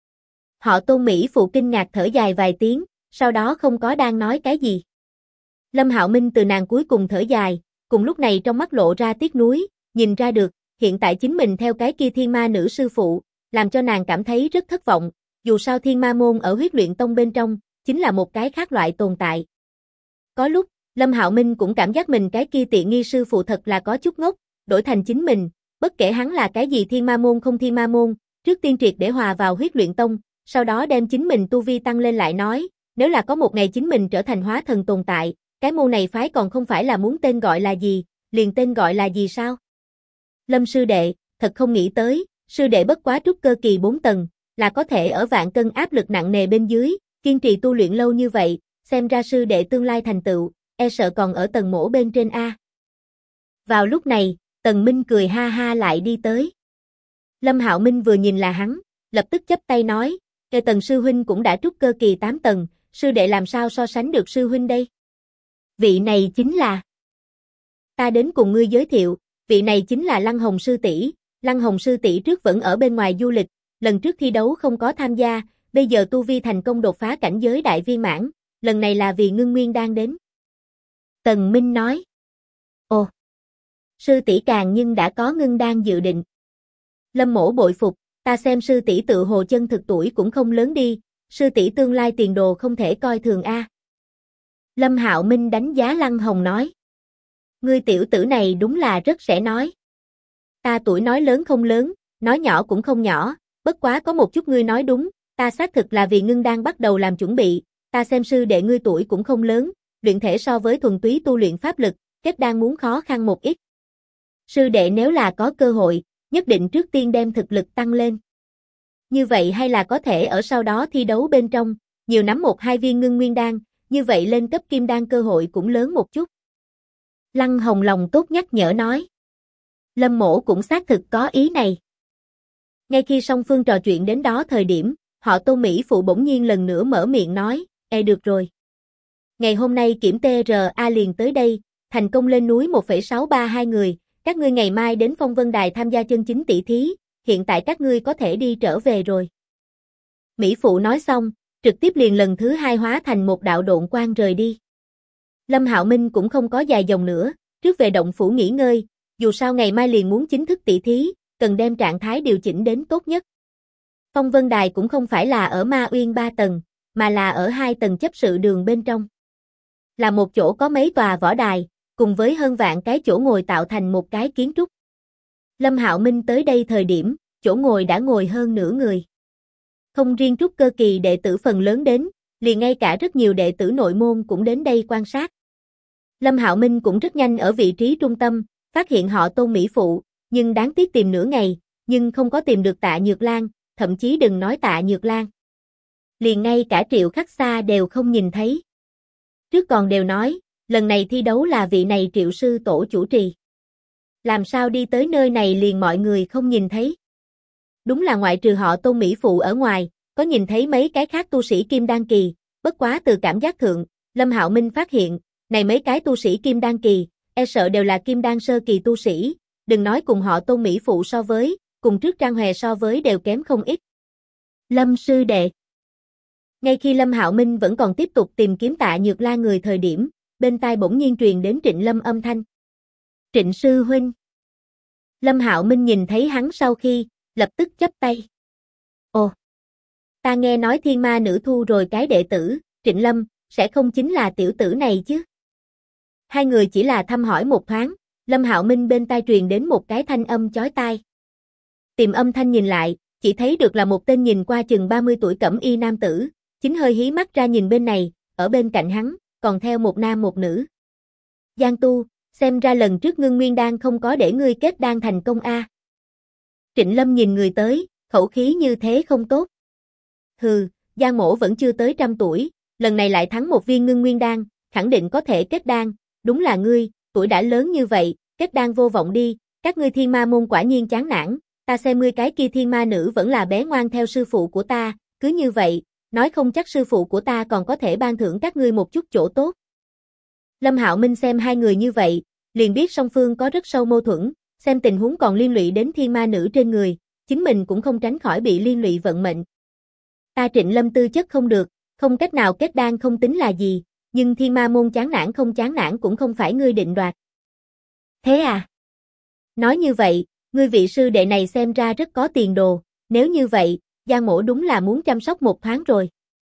S1: Họ Tôn Mỹ Phụ kinh ngạc thở dài vài tiếng, sau đó không có đang nói cái gì. Lâm Hạo Minh từ nàng cuối cùng thở dài, cùng lúc này trong mắt lộ ra tiếc nuối, nhìn ra được, hiện tại chính mình theo cái kia thiên ma nữ sư phụ, làm cho nàng cảm thấy rất thất vọng, dù sao thiên ma môn ở huyết luyện tông bên trong, chính là một cái khác loại tồn tại. Có lúc, Lâm Hạo Minh cũng cảm giác mình cái kia tiện nghi sư phụ thật là có chút ngốc, đổi thành chính mình, bất kể hắn là cái gì thiên ma môn không thiên ma môn, trước tiên triệt để hòa vào huyết luyện tông, sau đó đem chính mình tu vi tăng lên lại nói, nếu là có một ngày chính mình trở thành hóa thần tồn tại, cái môn này phái còn không phải là muốn tên gọi là gì, liền tên gọi là gì sao? Lâm sư đệ, thật không nghĩ tới, sư đệ bất quá trúc cơ kỳ 4 tầng, là có thể ở vạn cân áp lực nặng nề bên dưới, kiên trì tu luyện lâu như vậy, xem ra sư đệ tương lai thành tựu, e sợ còn ở tầng mổ bên trên A. Vào lúc này, Tần Minh cười ha ha lại đi tới. Lâm Hạo Minh vừa nhìn là hắn, lập tức chắp tay nói, kề Tần sư huynh cũng đã trúc cơ kỳ 8 tầng, sư đệ làm sao so sánh được sư huynh đây? Vị này chính là... Ta đến cùng ngươi giới thiệu, vị này chính là Lăng Hồng sư tỷ. Lăng Hồng sư tỷ trước vẫn ở bên ngoài du lịch, lần trước thi đấu không có tham gia, bây giờ tu vi thành công đột phá cảnh giới đại viên mãn, lần này là vì ngưng nguyên đan đến. Tần Minh nói. Ồ, sư tỷ càng nhưng đã có ngưng đan dự định. Lâm Mỗ bội phục, ta xem sư tỷ tự hồ chân thực tuổi cũng không lớn đi, sư tỷ tương lai tiền đồ không thể coi thường a. Lâm Hạo Minh đánh giá Lăng Hồng nói. Ngươi tiểu tử này đúng là rất sẽ nói. Ta tuổi nói lớn không lớn, nói nhỏ cũng không nhỏ, bất quá có một chút ngươi nói đúng, ta xác thực là vì ngưng đan bắt đầu làm chuẩn bị, ta xem sư đệ ngươi tuổi cũng không lớn, luyện thể so với thuần túy tu luyện pháp lực, kết đan muốn khó khăn một ít. Sư đệ nếu là có cơ hội, nhất định trước tiên đem thực lực tăng lên. Như vậy hay là có thể ở sau đó thi đấu bên trong, nhiều nắm 1-2 viên ngưng nguyên đan, như vậy lên cấp kim đan cơ hội cũng lớn một chút. Lăng Hồng lòng tốt nhắc nhở nói. Lâm Mỗ cũng xác thực có ý này. Ngay khi song phương trò chuyện đến đó thời điểm, họ Tô Mỹ Phụ bỗng nhiên lần nữa mở miệng nói, được rồi. Ngày hôm nay kiểm TRA liền tới đây, thành công lên núi 1,632 người, các ngươi ngày mai đến Phong Vân Đài tham gia chân chính tỷ thí, hiện tại các ngươi có thể đi trở về rồi. Mỹ Phụ nói xong, trực tiếp liền lần thứ 2 hóa thành một đạo độn quang rời đi. Lâm Hạo Minh cũng không có dài dòng nữa, trước về động phủ nghỉ ngơi, dù sao ngày mai liền muốn chính thức tỷ thí, cần đem trạng thái điều chỉnh đến tốt nhất. Phong Vân Đài cũng không phải là ở Ma Uyên 3 tầng, mà là ở 2 tầng chấp sự đường bên trong. Là một chỗ có mấy tòa võ đài, cùng với hơn vạn cái chỗ ngồi tạo thành một cái kiến trúc. Lâm Hạo Minh tới đây thời điểm, chỗ ngồi đã ngồi hơn nửa người. Không riêng trúc cơ kỳ đệ tử phần lớn đến, liền ngay cả rất nhiều đệ tử nội môn cũng đến đây quan sát. Lâm Hạo Minh cũng rất nhanh ở vị trí trung tâm, phát hiện họ Tôn Mỹ Phụ, nhưng đáng tiếc tìm nửa ngày, nhưng không có tìm được Tạ Nhược Lan, thậm chí đừng nói Tạ Nhược Lan. Liền ngay cả Triệu Khắc Xa đều không nhìn thấy. Trước còn đều nói, lần này thi đấu là vị này Triệu sư tổ chủ trì. Làm sao đi tới nơi này liền mọi người không nhìn thấy. Đúng là ngoại trừ họ Tôn Mỹ Phụ ở ngoài, có nhìn thấy mấy cái khác tu sĩ kim đan kỳ, bất quá từ cảm giác thượng, Lâm Hạo Minh phát hiện, này mấy cái tu sĩ kim đan kỳ, sợ đều là kim đan sơ kỳ tu sĩ, đừng nói cùng họ Tôn Mỹ Phụ so với, cùng trước Trang Hòe so với đều kém không ít. Lâm sư đệ. Ngay khi Lâm Hạo Minh vẫn còn tiếp tục tìm kiếm Tạ Nhược Lan người thời điểm, bên tai bỗng nhiên truyền đến Trịnh Lâm âm thanh. Trịnh sư huynh. Lâm Hạo Minh nhìn thấy hắn sau khi, lập tức chắp tay. Ồ, ta nghe nói thiên ma nữ thu rồi cái đệ tử, Trịnh Lâm, sẽ không chính là tiểu tử này chứ? Hai người chỉ là thăm hỏi một thoáng, Lâm Hạo Minh bên tai truyền đến một cái thanh âm chói tai. Tìm âm thanh nhìn lại, chỉ thấy được là một tên nhìn qua chừng 30 tuổi cẩm y nam tử, chính hơi hí mắt ra nhìn bên này, ở bên cạnh hắn, còn theo một nam một nữ. Giang Tu, xem ra lần trước ngưng nguyên đan không có để ngươi kết đan thành công a. Trịnh Lâm nhìn người tới, khẩu khí như thế không tốt. Hừ, Giang mỗ vẫn chưa tới 100 tuổi, lần này lại thắng một viên ngưng nguyên đan, khẳng định có thể kết đan, đúng là ngươi, tuổi đã lớn như vậy, kết đan vô vọng đi, các ngươi thiên ma môn quả nhiên chán nản, ta xem ngươi cái kia thiên ma nữ vẫn là bé ngoan theo sư phụ của ta, cứ như vậy, nói không chắc sư phụ của ta còn có thể ban thưởng các ngươi một chút chỗ tốt. Lâm Hạo Minh xem hai người như vậy, liền biết song phương có rất sâu mâu thuẫn, xem tình huống còn liên lụy đến thiên ma nữ trên người, chính mình cũng không tránh khỏi bị liên lụy vận mệnh. Ta Trịnh Lâm tư chất không được, không cách nào kết đan không tính là gì, nhưng thiên ma môn chán nản không chán nản cũng không phải ngươi định đoạt. Thế à? Nói như vậy, ngươi vị sư đệ này xem ra rất có tiền đồ, nếu như vậy, Giang mỗ đúng là muốn chăm sóc một thoáng rồi.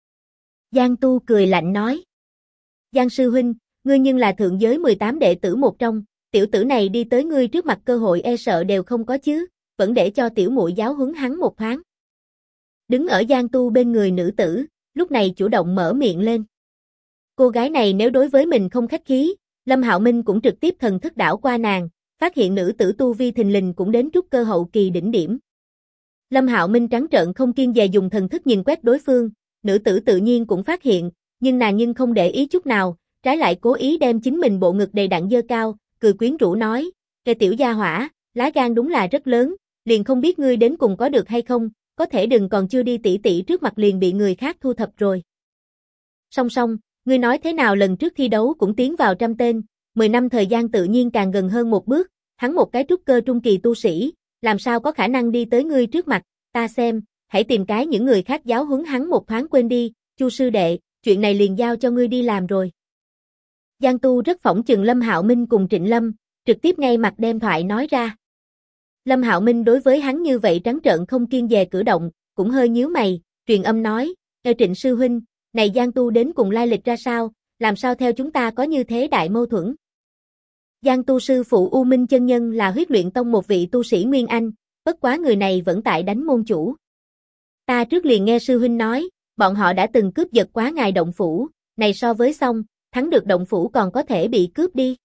S1: Giang Tu cười lạnh nói. Giang sư huynh, ngươi nhưng là thượng giới 18 đệ tử một trong, tiểu tử này đi tới ngươi trước mặt cơ hội sợ đều không có chứ, vẫn để cho tiểu muội giáo huấn hắn một thoáng. Đứng ở Giang Tu bên người nữ tử, lúc này chủ động mở miệng lên. Cô gái này nếu đối với mình không khách khí, Lâm Hạo Minh cũng trực tiếp thần thức đảo qua nàng, phát hiện nữ tử tu vi thình lình cũng đến trúc cơ hậu kỳ đỉnh điểm. Lâm Hạo Minh trắng trợn không kiêng dè dùng thần thức nhìn quét đối phương, nữ tử tự nhiên cũng phát hiện, nhưng nàng không để ý chút nào, trái lại cố ý đem chính mình bộ ngực đầy đặn dơ cao, cười quyến rũ nói, "Kẻ tiểu gia hỏa, lá gan đúng là rất lớn, liền không biết ngươi đến cùng có được hay không, có thể đừng còn chưa đi tỷ tỷ trước mặt liền bị người khác thu thập rồi." Song song, ngươi nói thế nào lần trước thi đấu cũng tiến vào 100 tên, 10 năm thời gian tự nhiên càng gần hơn một bước, hắn một cái trúc cơ trung kỳ tu sĩ, làm sao có khả năng đi tới ngươi trước mặt, ta xem, hãy tìm cái những người khác giáo huấn hắn một thoáng quên đi, Chu sư đệ, chuyện này liền giao cho ngươi đi làm rồi. Giang Tu rất phỏng chừng Lâm Hạo Minh cùng Trịnh Lâm, trực tiếp ngay mặt đem thoại nói ra. Lâm Hạo Minh đối với hắn như vậy trắng trợn không kiêng dè cử động, cũng hơi nhíu mày, truyền âm nói, Trịnh sư huynh, này Giang Tu đến cùng lai lịch ra sao, làm sao theo chúng ta có như thế đại mâu thuẫn. Giang Tu sư phụ U Minh chân nhân là Huyết Luyện Tông một vị tu sĩ Nguyên Anh, bất quá người này vẫn tại đánh môn chủ. Ta trước liền nghe sư huynh nói, bọn họ đã từng cướp giật quá ngài động phủ, này so với xong, thắng được động phủ còn có thể bị cướp đi.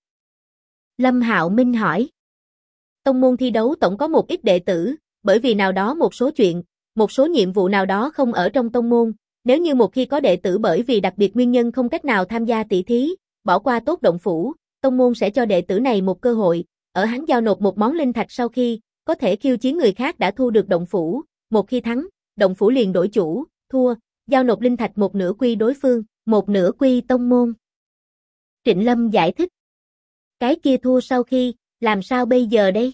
S1: Lâm Hạo Minh hỏi. Tông môn thi đấu tổng có một ít đệ tử, bởi vì nào đó một số chuyện, một số nhiệm vụ nào đó không ở trong tông môn, nếu như một khi có đệ tử bởi vì đặc biệt nguyên nhân không cách nào tham gia tỷ thí, bỏ qua tốt động phủ, tông môn sẽ cho đệ tử này một cơ hội, ở hắn giao nộp một món linh thạch sau khi có thể khiêu chiến người khác đã thu được động phủ, một khi thắng, động phủ liền đổi chủ, thua, giao nộp linh thạch một nửa quy đối phương, một nửa quy tông môn. Trịnh Lâm giải thích. Cái kia thua sau khi, làm sao bây giờ đây?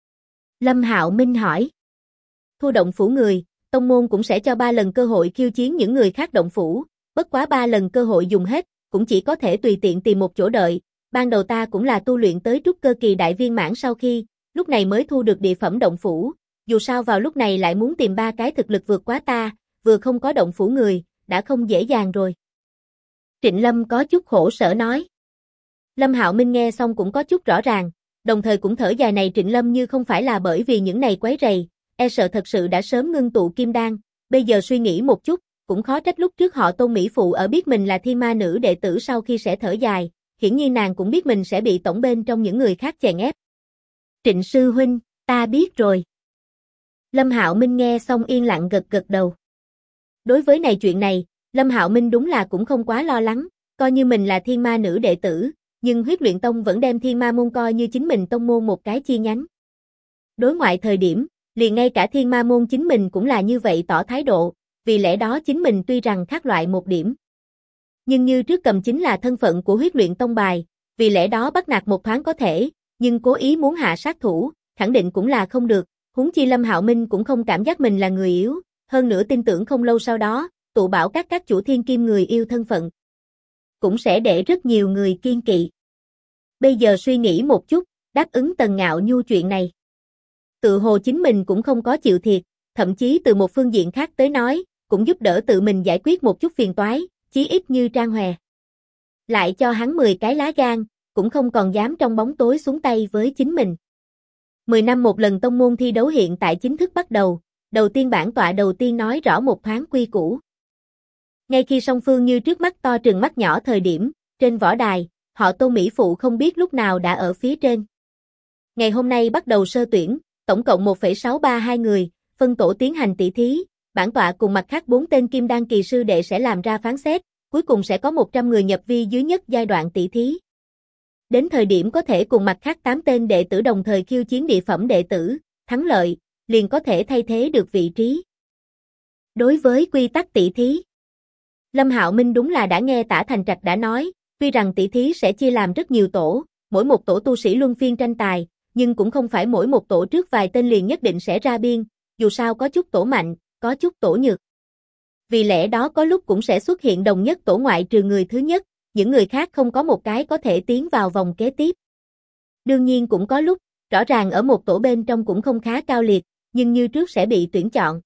S1: Lâm Hạo Minh hỏi. Thua động phủ người, tông môn cũng sẽ cho 3 lần cơ hội khiêu chiến những người khác động phủ, bất quá 3 lần cơ hội dùng hết, cũng chỉ có thể tùy tiện tìm một chỗ đợi. Ban đầu ta cũng là tu luyện tới trúc cơ kỳ đại viên mãn sau khi, lúc này mới thu được địa phẩm động phủ, dù sao vào lúc này lại muốn tìm 3 cái thực lực vượt quá ta, vừa không có động phủ người, đã không dễ dàng rồi. Trịnh Lâm có chút khổ sở nói. Lâm Hạo Minh nghe xong cũng có chút rõ ràng, đồng thời cũng thở dài này Trịnh Lâm như không phải là bởi vì những này quấy rầy, e sợ thật sự đã sớm ngưng tụ kim đan, bây giờ suy nghĩ một chút, cũng khó trách lúc trước họ Tôn Mỹ Phụ ở biết mình là thiên ma nữ đệ tử sau khi sẽ thở dài, hiển nhiên nàng cũng biết mình sẽ bị tổng bên trong những người khác chèn ép. Trịnh sư huynh, ta biết rồi. Lâm Hạo Minh nghe xong yên lặng gật gật đầu. Đối với chuyện này, Lâm Hạo Minh đúng là cũng không quá lo lắng, coi như mình là thiên ma nữ đệ tử, nhưng huyết luyện tông vẫn đem thiên ma môn coi như chính mình tông môn một cái chi nhánh. Đối ngoại thời điểm, liền ngay cả thiên ma môn chính mình cũng là như vậy tỏ thái độ, vì lẽ đó chính mình tuy rằng khác loại một điểm. Nhưng như trước cầm chính là thân phận của huyết luyện tông bài, vì lẽ đó bắt nạt một thoáng có thể, nhưng cố ý muốn hạ sát thủ, khẳng định cũng là không được, huống chi Lâm Hạo Minh cũng không cảm giác mình là người yếu, hơn nữa tin tưởng không lâu sau đó, tụ bảo các chủ thiên kim người yêu thân phận, cũng sẽ để rất nhiều người kiên kỵ. Bây giờ suy nghĩ một chút, đáp ứng Tần Ngạo Nhu chuyện này. Tự hồ chính mình cũng không có chịu thiệt, thậm chí từ một phương diện khác tới nói, cũng giúp đỡ tự mình giải quyết một chút phiền toái, chí ít như Trang Hòe. Lại cho hắn 10 cái lá gan, cũng không còn dám trong bóng tối xuống tay với chính mình. 10 năm một lần tông môn thi đấu hiện tại chính thức bắt đầu, đầu tiên bản tọa đầu tiên nói rõ một thoáng quy củ. Ngay khi song phương như trước mắt to trừng mắt nhỏ thời điểm, trên võ đài, họ Tô Mỹ Phụ không biết lúc nào đã ở phía trên. Ngày hôm nay bắt đầu sơ tuyển, tổng cộng 1,632 người, phân tổ tiến hành tỷ thí, bản tọa cùng mặt khác 4 tên kim đan kỳ sư đệ sẽ làm ra phán xét, cuối cùng sẽ có 100 người nhập vi dưới nhất giai đoạn tỷ thí. Đến thời điểm có thể cùng mặt khác 8 tên đệ tử đồng thời khiêu chiến địa phẩm đệ tử, thắng lợi, liền có thể thay thế được vị trí. Đối với quy tắc tỷ thí, Lâm Hạo Minh đúng là đã nghe Tả Thành Trạch đã nói, tuy rằng tỷ thí sẽ chia làm rất nhiều tổ, mỗi một tổ tu sĩ luân phiên tranh tài, nhưng cũng không phải mỗi một tổ trước vài tên liền nhất định sẽ ra biên, dù sao có chút tổ mạnh, có chút tổ nhược. Vì lẽ đó có lúc cũng sẽ xuất hiện đồng nhất tổ ngoại trừ người thứ nhất, những người khác không có một cái có thể tiến vào vòng kế tiếp. Đương nhiên cũng có lúc, rõ ràng ở một tổ bên trong cũng không khá cao liệt, nhưng như trước sẽ bị tuyển chọn.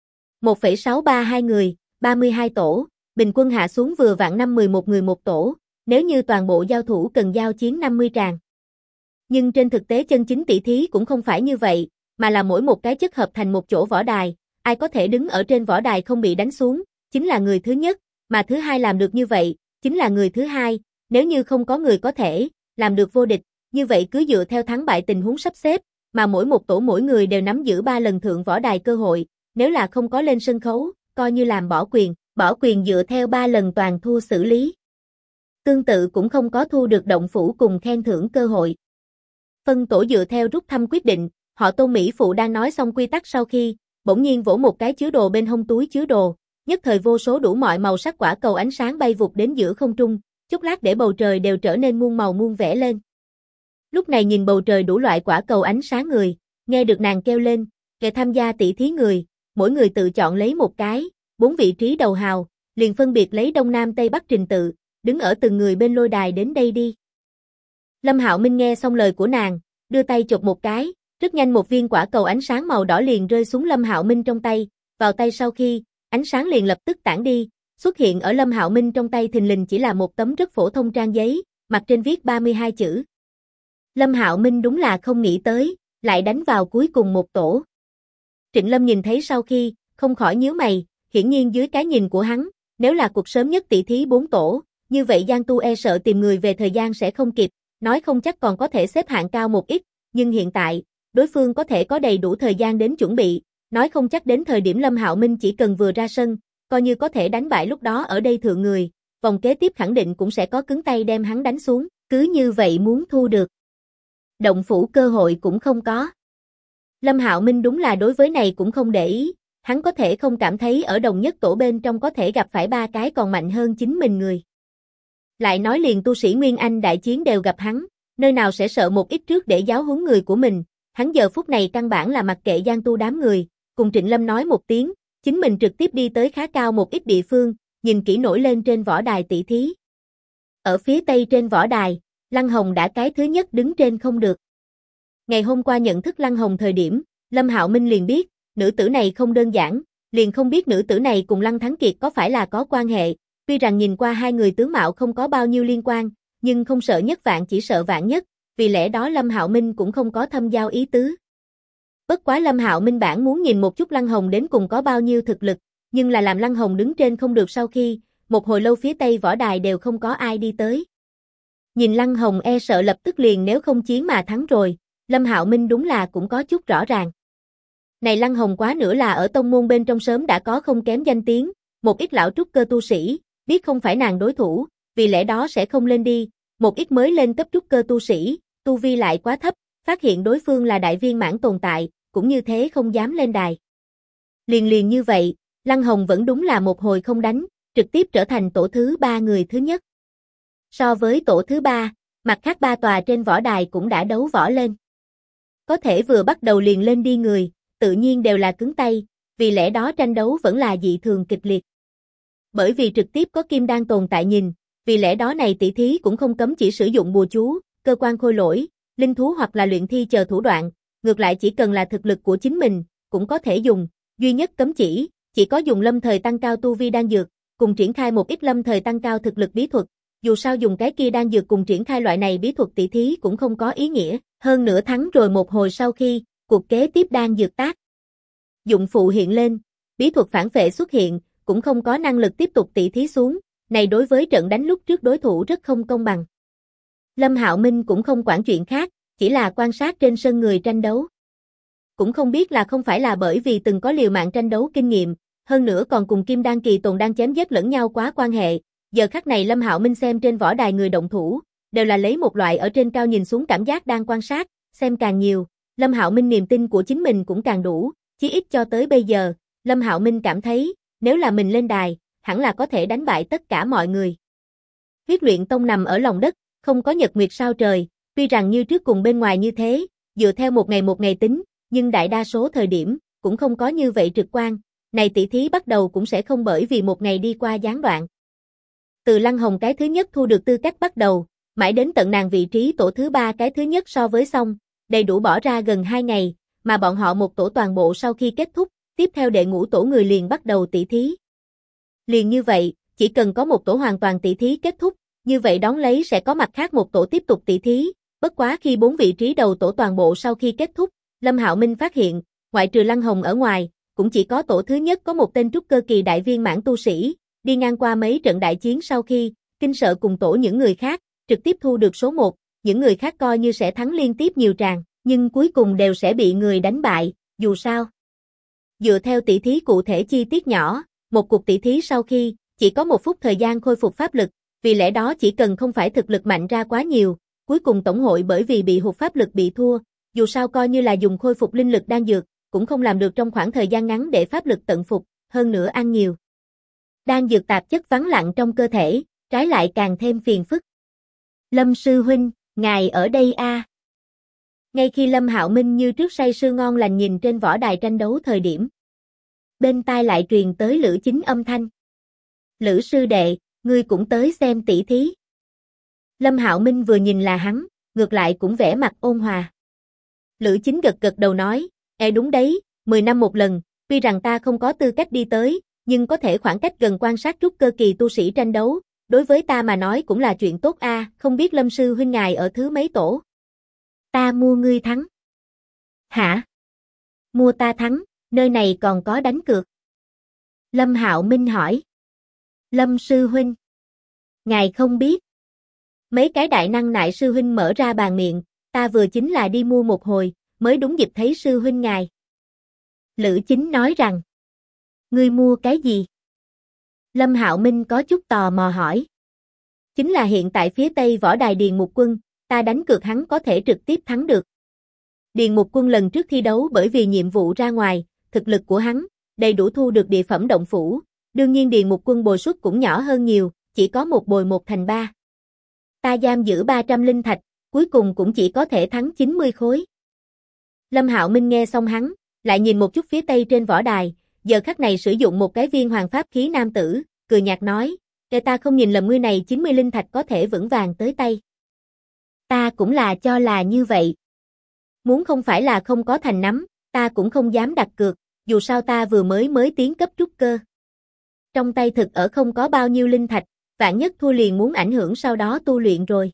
S1: 1,632 người, 32 tổ, bình quân hạ xuống vừa vặn 5-11 người một tổ, nếu như toàn bộ giao thủ cần giao chiến 50 tràng. Nhưng trên thực tế chân chính tỷ thí cũng không phải như vậy, mà là mỗi một cái chất hợp thành một chỗ võ đài, ai có thể đứng ở trên võ đài không bị đánh xuống, chính là người thứ nhất, mà thứ hai làm được như vậy, chính là người thứ hai, nếu như không có người có thể làm được vô địch, như vậy cứ dựa theo thắng bại tình huống sắp xếp, mà mỗi một tổ mỗi người đều nắm giữ 3 lần thượng võ đài cơ hội, nếu là không có lên sân khấu, coi như làm bỏ quyền dựa theo 3 lần toàn thua xử lý. Tương tự cũng không có thu được động phủ cùng khen thưởng cơ hội. Phân tổ dựa theo rút thăm quyết định, họ Tô Mỹ Phụ đang nói xong quy tắc sau khi, bỗng nhiên vỗ một cái chứa đồ bên hông túi chứa đồ, nhất thời vô số đủ mọi màu sắc quả cầu ánh sáng bay vụt đến giữa không trung, chốc lát để bầu trời đều trở nên muôn màu muôn vẻ lên. Lúc này nhìn bầu trời đủ loại quả cầu ánh sáng người, nghe được nàng kêu lên, kẻ tham gia tỷ thí người, mỗi người tự chọn lấy một cái, 4 vị trí đầu hào, liền phân biệt lấy đông nam tây bắc trình tự, đứng ở từng người bên lôi đài đến đây đi. Lâm Hạo Minh nghe xong lời của nàng, đưa tay chụp một cái, rất nhanh một viên quả cầu ánh sáng màu đỏ liền rơi xuống Lâm Hạo Minh trong tay, vào tay sau khi, ánh sáng liền lập tức tản đi, xuất hiện ở Lâm Hạo Minh trong tay thình lình chỉ là một tấm rất phổ thông trang giấy, mặt trên viết 32 chữ. Lâm Hạo Minh đúng là không nghĩ tới, lại đánh vào cuối cùng một tổ. Trịnh Lâm nhìn thấy sau khi, không khỏi nhíu mày, hiển nhiên dưới cái nhìn của hắn, nếu là cuộc sớm nhất tỷ thí 4 tổ, như vậy Giang Tu e sợ tìm người về thời gian sẽ không kịp, nói không chắc còn có thể xếp hạng cao một ít, nhưng hiện tại, đối phương có thể có đầy đủ thời gian đến chuẩn bị, nói không chắc đến thời điểm Lâm Hạo Minh chỉ cần vừa ra sân, coi như có thể đánh bại lúc đó ở đây thượng người, vòng kế tiếp khẳng định cũng sẽ có cứng tay đem hắn đánh xuống, cứ như vậy muốn thu được. Động phủ cơ hội cũng không có. Lâm Hạo Minh đúng là đối với này cũng không để ý, hắn có thể không cảm thấy ở đồng nhất tổ bên trong có thể gặp phải ba cái còn mạnh hơn chính mình người. Lại nói liền tu sĩ Nguyên Anh đại chiến đều gặp hắn, nơi nào sẽ sợ một ít trước để giáo huấn người của mình, hắn giờ phút này căn bản là mặc kệ Giang Tu đám người, cùng Trịnh Lâm nói một tiếng, chính mình trực tiếp đi tới khá cao một ít địa phương, nhìn kỹ nổi lên trên võ đài tỷ thí. Ở phía tây trên võ đài, Lăng Hồng đã cái thứ nhất đứng trên không được. Ngày hôm qua nhận thức Lăng Hồng thời điểm, Lâm Hạo Minh liền biết, nữ tử này không đơn giản, liền không biết nữ tử này cùng Lăng Thắng Kiệt có phải là có quan hệ, tuy rằng nhìn qua hai người tướng mạo không có bao nhiêu liên quan, nhưng không sợ nhất vạn chỉ sợ vạn nhất, vì lẽ đó Lâm Hạo Minh cũng không có thâm giao ý tứ. Bất quá Lâm Hạo Minh bản muốn nhìn một chút Lăng Hồng đến cùng có bao nhiêu thực lực, nhưng là làm Lăng Hồng đứng trên không được sau khi, một hồi lâu phía tây võ đài đều không có ai đi tới. Nhìn Lăng Hồng e sợ lập tức liền nếu không chiến mà thắng rồi, Lâm Hạo Minh đúng là cũng có chút rõ ràng. Này Lăng Hồng quá nữa là ở tông môn bên trong sớm đã có không kém danh tiếng, một ít lão trúc cơ tu sĩ, biết không phải nàng đối thủ, vì lẽ đó sẽ không lên đi, một ít mới lên cấp trúc cơ tu sĩ, tu vi lại quá thấp, phát hiện đối phương là đại viên mãn tồn tại, cũng như thế không dám lên đài. Liền như vậy, Lăng Hồng vẫn đúng là một hồi không đánh, trực tiếp trở thành tổ thứ 3 người thứ nhất. So với tổ thứ 3, mặt khác 3 tòa trên võ đài cũng đã đấu võ lên. Có thể vừa bắt đầu liền lên đi người, tự nhiên đều là cứng tay, vì lẽ đó tranh đấu vẫn là dị thường kịch liệt. Bởi vì trực tiếp có kim đan tồn tại nhìn, vì lẽ đó này tỷ thí cũng không cấm chỉ sử dụng bùa chú, cơ quan khôi lỗi, linh thú hoặc là luyện thi chờ thủ đoạn, ngược lại chỉ cần là thực lực của chính mình, cũng có thể dùng, duy nhất cấm chỉ có dùng lâm thời tăng cao tu vi đan dược, cùng triển khai một ít lâm thời tăng cao thực lực bí thuật, dù sao dùng cái kia đan dược cùng triển khai loại này bí thuật tỷ thí cũng không có ý nghĩa, hơn nữa thắng rồi một hồi sau khi, cuộc kế tiếp đan dược tác. Dụng phụ hiện lên, bí thuật phản phệ xuất hiện, cũng không có năng lực tiếp tục tỷ thí xuống, này đối với trận đánh lúc trước đối thủ rất không công bằng. Lâm Hạo Minh cũng không quản chuyện khác, chỉ là quan sát trên sân người tranh đấu. Cũng không biết là không phải là bởi vì từng có liều mạng tranh đấu kinh nghiệm, hơn nữa còn cùng kim đan kỳ tồn đang chém giết lẫn nhau quá quan hệ. Giờ khắc này Lâm Hạo Minh xem trên võ đài người động thủ, đều là lấy một loại ở trên cao nhìn xuống cảm giác đang quan sát, xem càng nhiều, Lâm Hạo Minh niềm tin của chính mình cũng càng đủ, chí ít cho tới bây giờ, Lâm Hạo Minh cảm thấy, nếu là mình lên đài, hẳn là có thể đánh bại tất cả mọi người. Huyết Luyện Tông nằm ở lòng đất, không có nhật nguyệt sao trời, tuy rằng như trước cùng bên ngoài như thế, dựa theo một ngày tính, nhưng đại đa số thời điểm, cũng không có như vậy trực quan, này tỷ thí bắt đầu cũng sẽ không bởi vì một ngày đi qua gián đoạn. Từ Lăng Hồng cái thứ nhất thu được tư cách bắt đầu, mãi đến tận nàng vị trí tổ thứ 3 cái thứ nhất so với xong, đầy đủ bỏ ra gần 2 ngày, mà bọn họ một tổ toàn bộ sau khi kết thúc, tiếp theo đệ ngũ tổ người liền bắt đầu tỷ thí. Liền như vậy, chỉ cần có một tổ hoàn toàn tỷ thí kết thúc, như vậy đón lấy sẽ có mặt khác một tổ tiếp tục tỷ thí, bất quá khi 4 vị trí đầu tổ toàn bộ sau khi kết thúc, Lâm Hạo Minh phát hiện, ngoại trừ Lăng Hồng ở ngoài, cũng chỉ có tổ thứ nhất có một tên trúc cơ kỳ đại viên mãn tu sĩ, đi ngang qua mấy trận đại chiến sau khi, kinh sợ cùng tổ những người khác, trực tiếp thu được số 1, những người khác coi như sẽ thắng liên tiếp nhiều tràng, nhưng cuối cùng đều sẽ bị người đánh bại, dù sao. Dựa theo tỷ thí cụ thể chi tiết nhỏ, một cuộc tỷ thí sau khi, chỉ có 1 phút thời gian khôi phục pháp lực, vì lẽ đó chỉ cần không phải thực lực mạnh ra quá nhiều, cuối cùng tổng hội bởi vì bị hụt pháp lực bị thua, dù sao coi như là dùng khôi phục linh lực đan dược, cũng không làm được trong khoảng thời gian ngắn để pháp lực tận phục, hơn nữa ăn nhiều. Đan dược tạp chất vắng lặng trong cơ thể, trái lại càng thêm phiền phức. Lâm sư huynh, ngài ở đây a? Ngay khi Lâm Hạo Minh như trước say sưa ngon lành nhìn trên võ đài tranh đấu thời điểm, bên tai lại truyền tới Lữ Chính âm thanh. Lữ sư đệ, ngươi cũng tới xem tỷ thí. Lâm Hạo Minh vừa nhìn là hắn, ngược lại cũng vẻ mặt ôn hòa. Lữ Chính gật đầu nói, đúng đấy, 10 năm một lần, tuy rằng ta không có tư cách đi tới, nhưng có thể khoảng cách gần quan sát trúc cơ kỳ tu sĩ tranh đấu, đối với ta mà nói cũng là chuyện tốt a, không biết Lâm sư huynh ngài ở thứ mấy tổ? Ta mua ngươi thắng. Hả? Mua ta thắng, nơi này còn có đánh cược. Lâm Hạo Minh hỏi. Lâm sư huynh. Ngài không biết. Mấy cái đại năng nại sư huynh mở ra bàn miệng, ta vừa chính là đi mua một hồi, mới đúng dịp thấy sư huynh ngài. Lữ Chính nói rằng, ngươi mua cái gì? Lâm Hạo Minh có chút tò mò hỏi. Chính là hiện tại phía tây võ đài Điền Mục Quân, ta đánh cược hắn có thể trực tiếp thắng được. Điền Mục Quân lần trước thi đấu bởi vì nhiệm vụ ra ngoài, thực lực của hắn đầy đủ thu được địa phẩm động phủ, đương nhiên Điền Mục Quân bồi suất cũng nhỏ hơn nhiều, chỉ có một bồi 1/3. Ta giam giữ 300 linh thạch, cuối cùng cũng chỉ có thể thắng 90 khối. Lâm Hạo Minh nghe xong hắn, lại nhìn một chút phía tây trên võ đài, giờ khắc này sử dụng một cái viên hoàng pháp khí nam tử, cười nhạt nói, "Kể ta không nhìn lầm ngươi này 90 linh thạch có thể vững vàng tới tay." Ta cũng là cho là như vậy. Muốn không phải là không có thành nắm, ta cũng không dám đặt cược, dù sao ta vừa mới tiến cấp trúc cơ. Trong tay thực ở không có bao nhiêu linh thạch, vạn nhất thua liền muốn ảnh hưởng sau đó tu luyện rồi.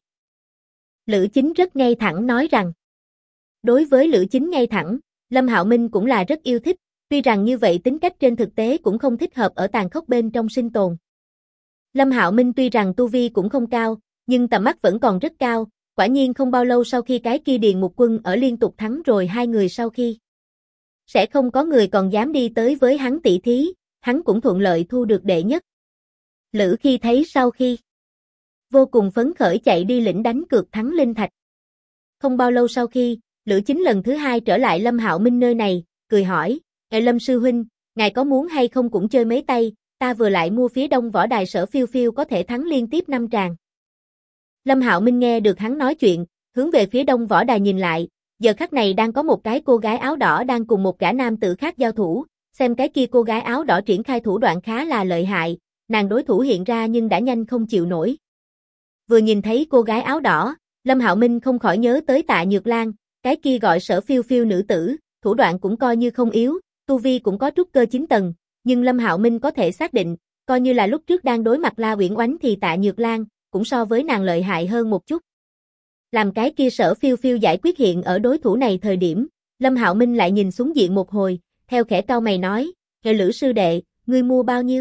S1: Lữ Chính rất ngay thẳng nói rằng. Đối với Lữ Chính ngay thẳng, Lâm Hạo Minh cũng là rất yêu thích, tuy rằng như vậy tính cách trên thực tế cũng không thích hợp ở tàn khốc bên trong sinh tồn. Lâm Hạo Minh tuy rằng tu vi cũng không cao, nhưng tầm mắt vẫn còn rất cao, quả nhiên không bao lâu sau khi cái kia Điền Mục Quân ở liên tục thắng rồi hai người sau khi. Sẽ không có người còn dám đi tới với hắn tỷ thí, hắn cũng thuận lợi thu được đệ nhất. Lữ Khi thấy sau khi vô cùng phấn khởi chạy đi lĩnh đánh cược thắng linh thạch. Không bao lâu sau khi, Lữ Chính lần thứ hai trở lại Lâm Hạo Minh nơi này, cười hỏi, Lâm sư huynh, ngài có muốn hay không cũng chơi mấy tay, ta vừa lại mua phía đông võ đài Sở Phiêu Phiêu có thể thắng liên tiếp 5 tràng. Lâm Hạo Minh nghe được hắn nói chuyện, hướng về phía đông võ đài nhìn lại, giờ khắc này đang có một cái cô gái áo đỏ đang cùng một gã nam tử khác giao thủ, xem cái kia cô gái áo đỏ triển khai thủ đoạn khá là lợi hại, nàng đối thủ hiện ra nhưng đã nhanh không chịu nổi. Vừa nhìn thấy cô gái áo đỏ, Lâm Hạo Minh không khỏi nhớ tới Tạ Nhược Lan, cái kia gọi Sở Phiêu Phiêu nữ tử, thủ đoạn cũng coi như không yếu, tu vi cũng có trúc cơ 9 tầng, nhưng Lâm Hạo Minh có thể xác định, coi như là lúc trước đang đối mặt La Uyển Oánh thì Tạ Nhược Lan cũng so với nàng lợi hại hơn một chút. Làm cái kia Sở Phiêu Phiêu giải quyết hiện ở đối thủ này thời điểm, Lâm Hạo Minh lại nhìn xuống diện một hồi, theo khẽ cau mày nói, Lữ sư đệ, ngươi mua bao nhiêu?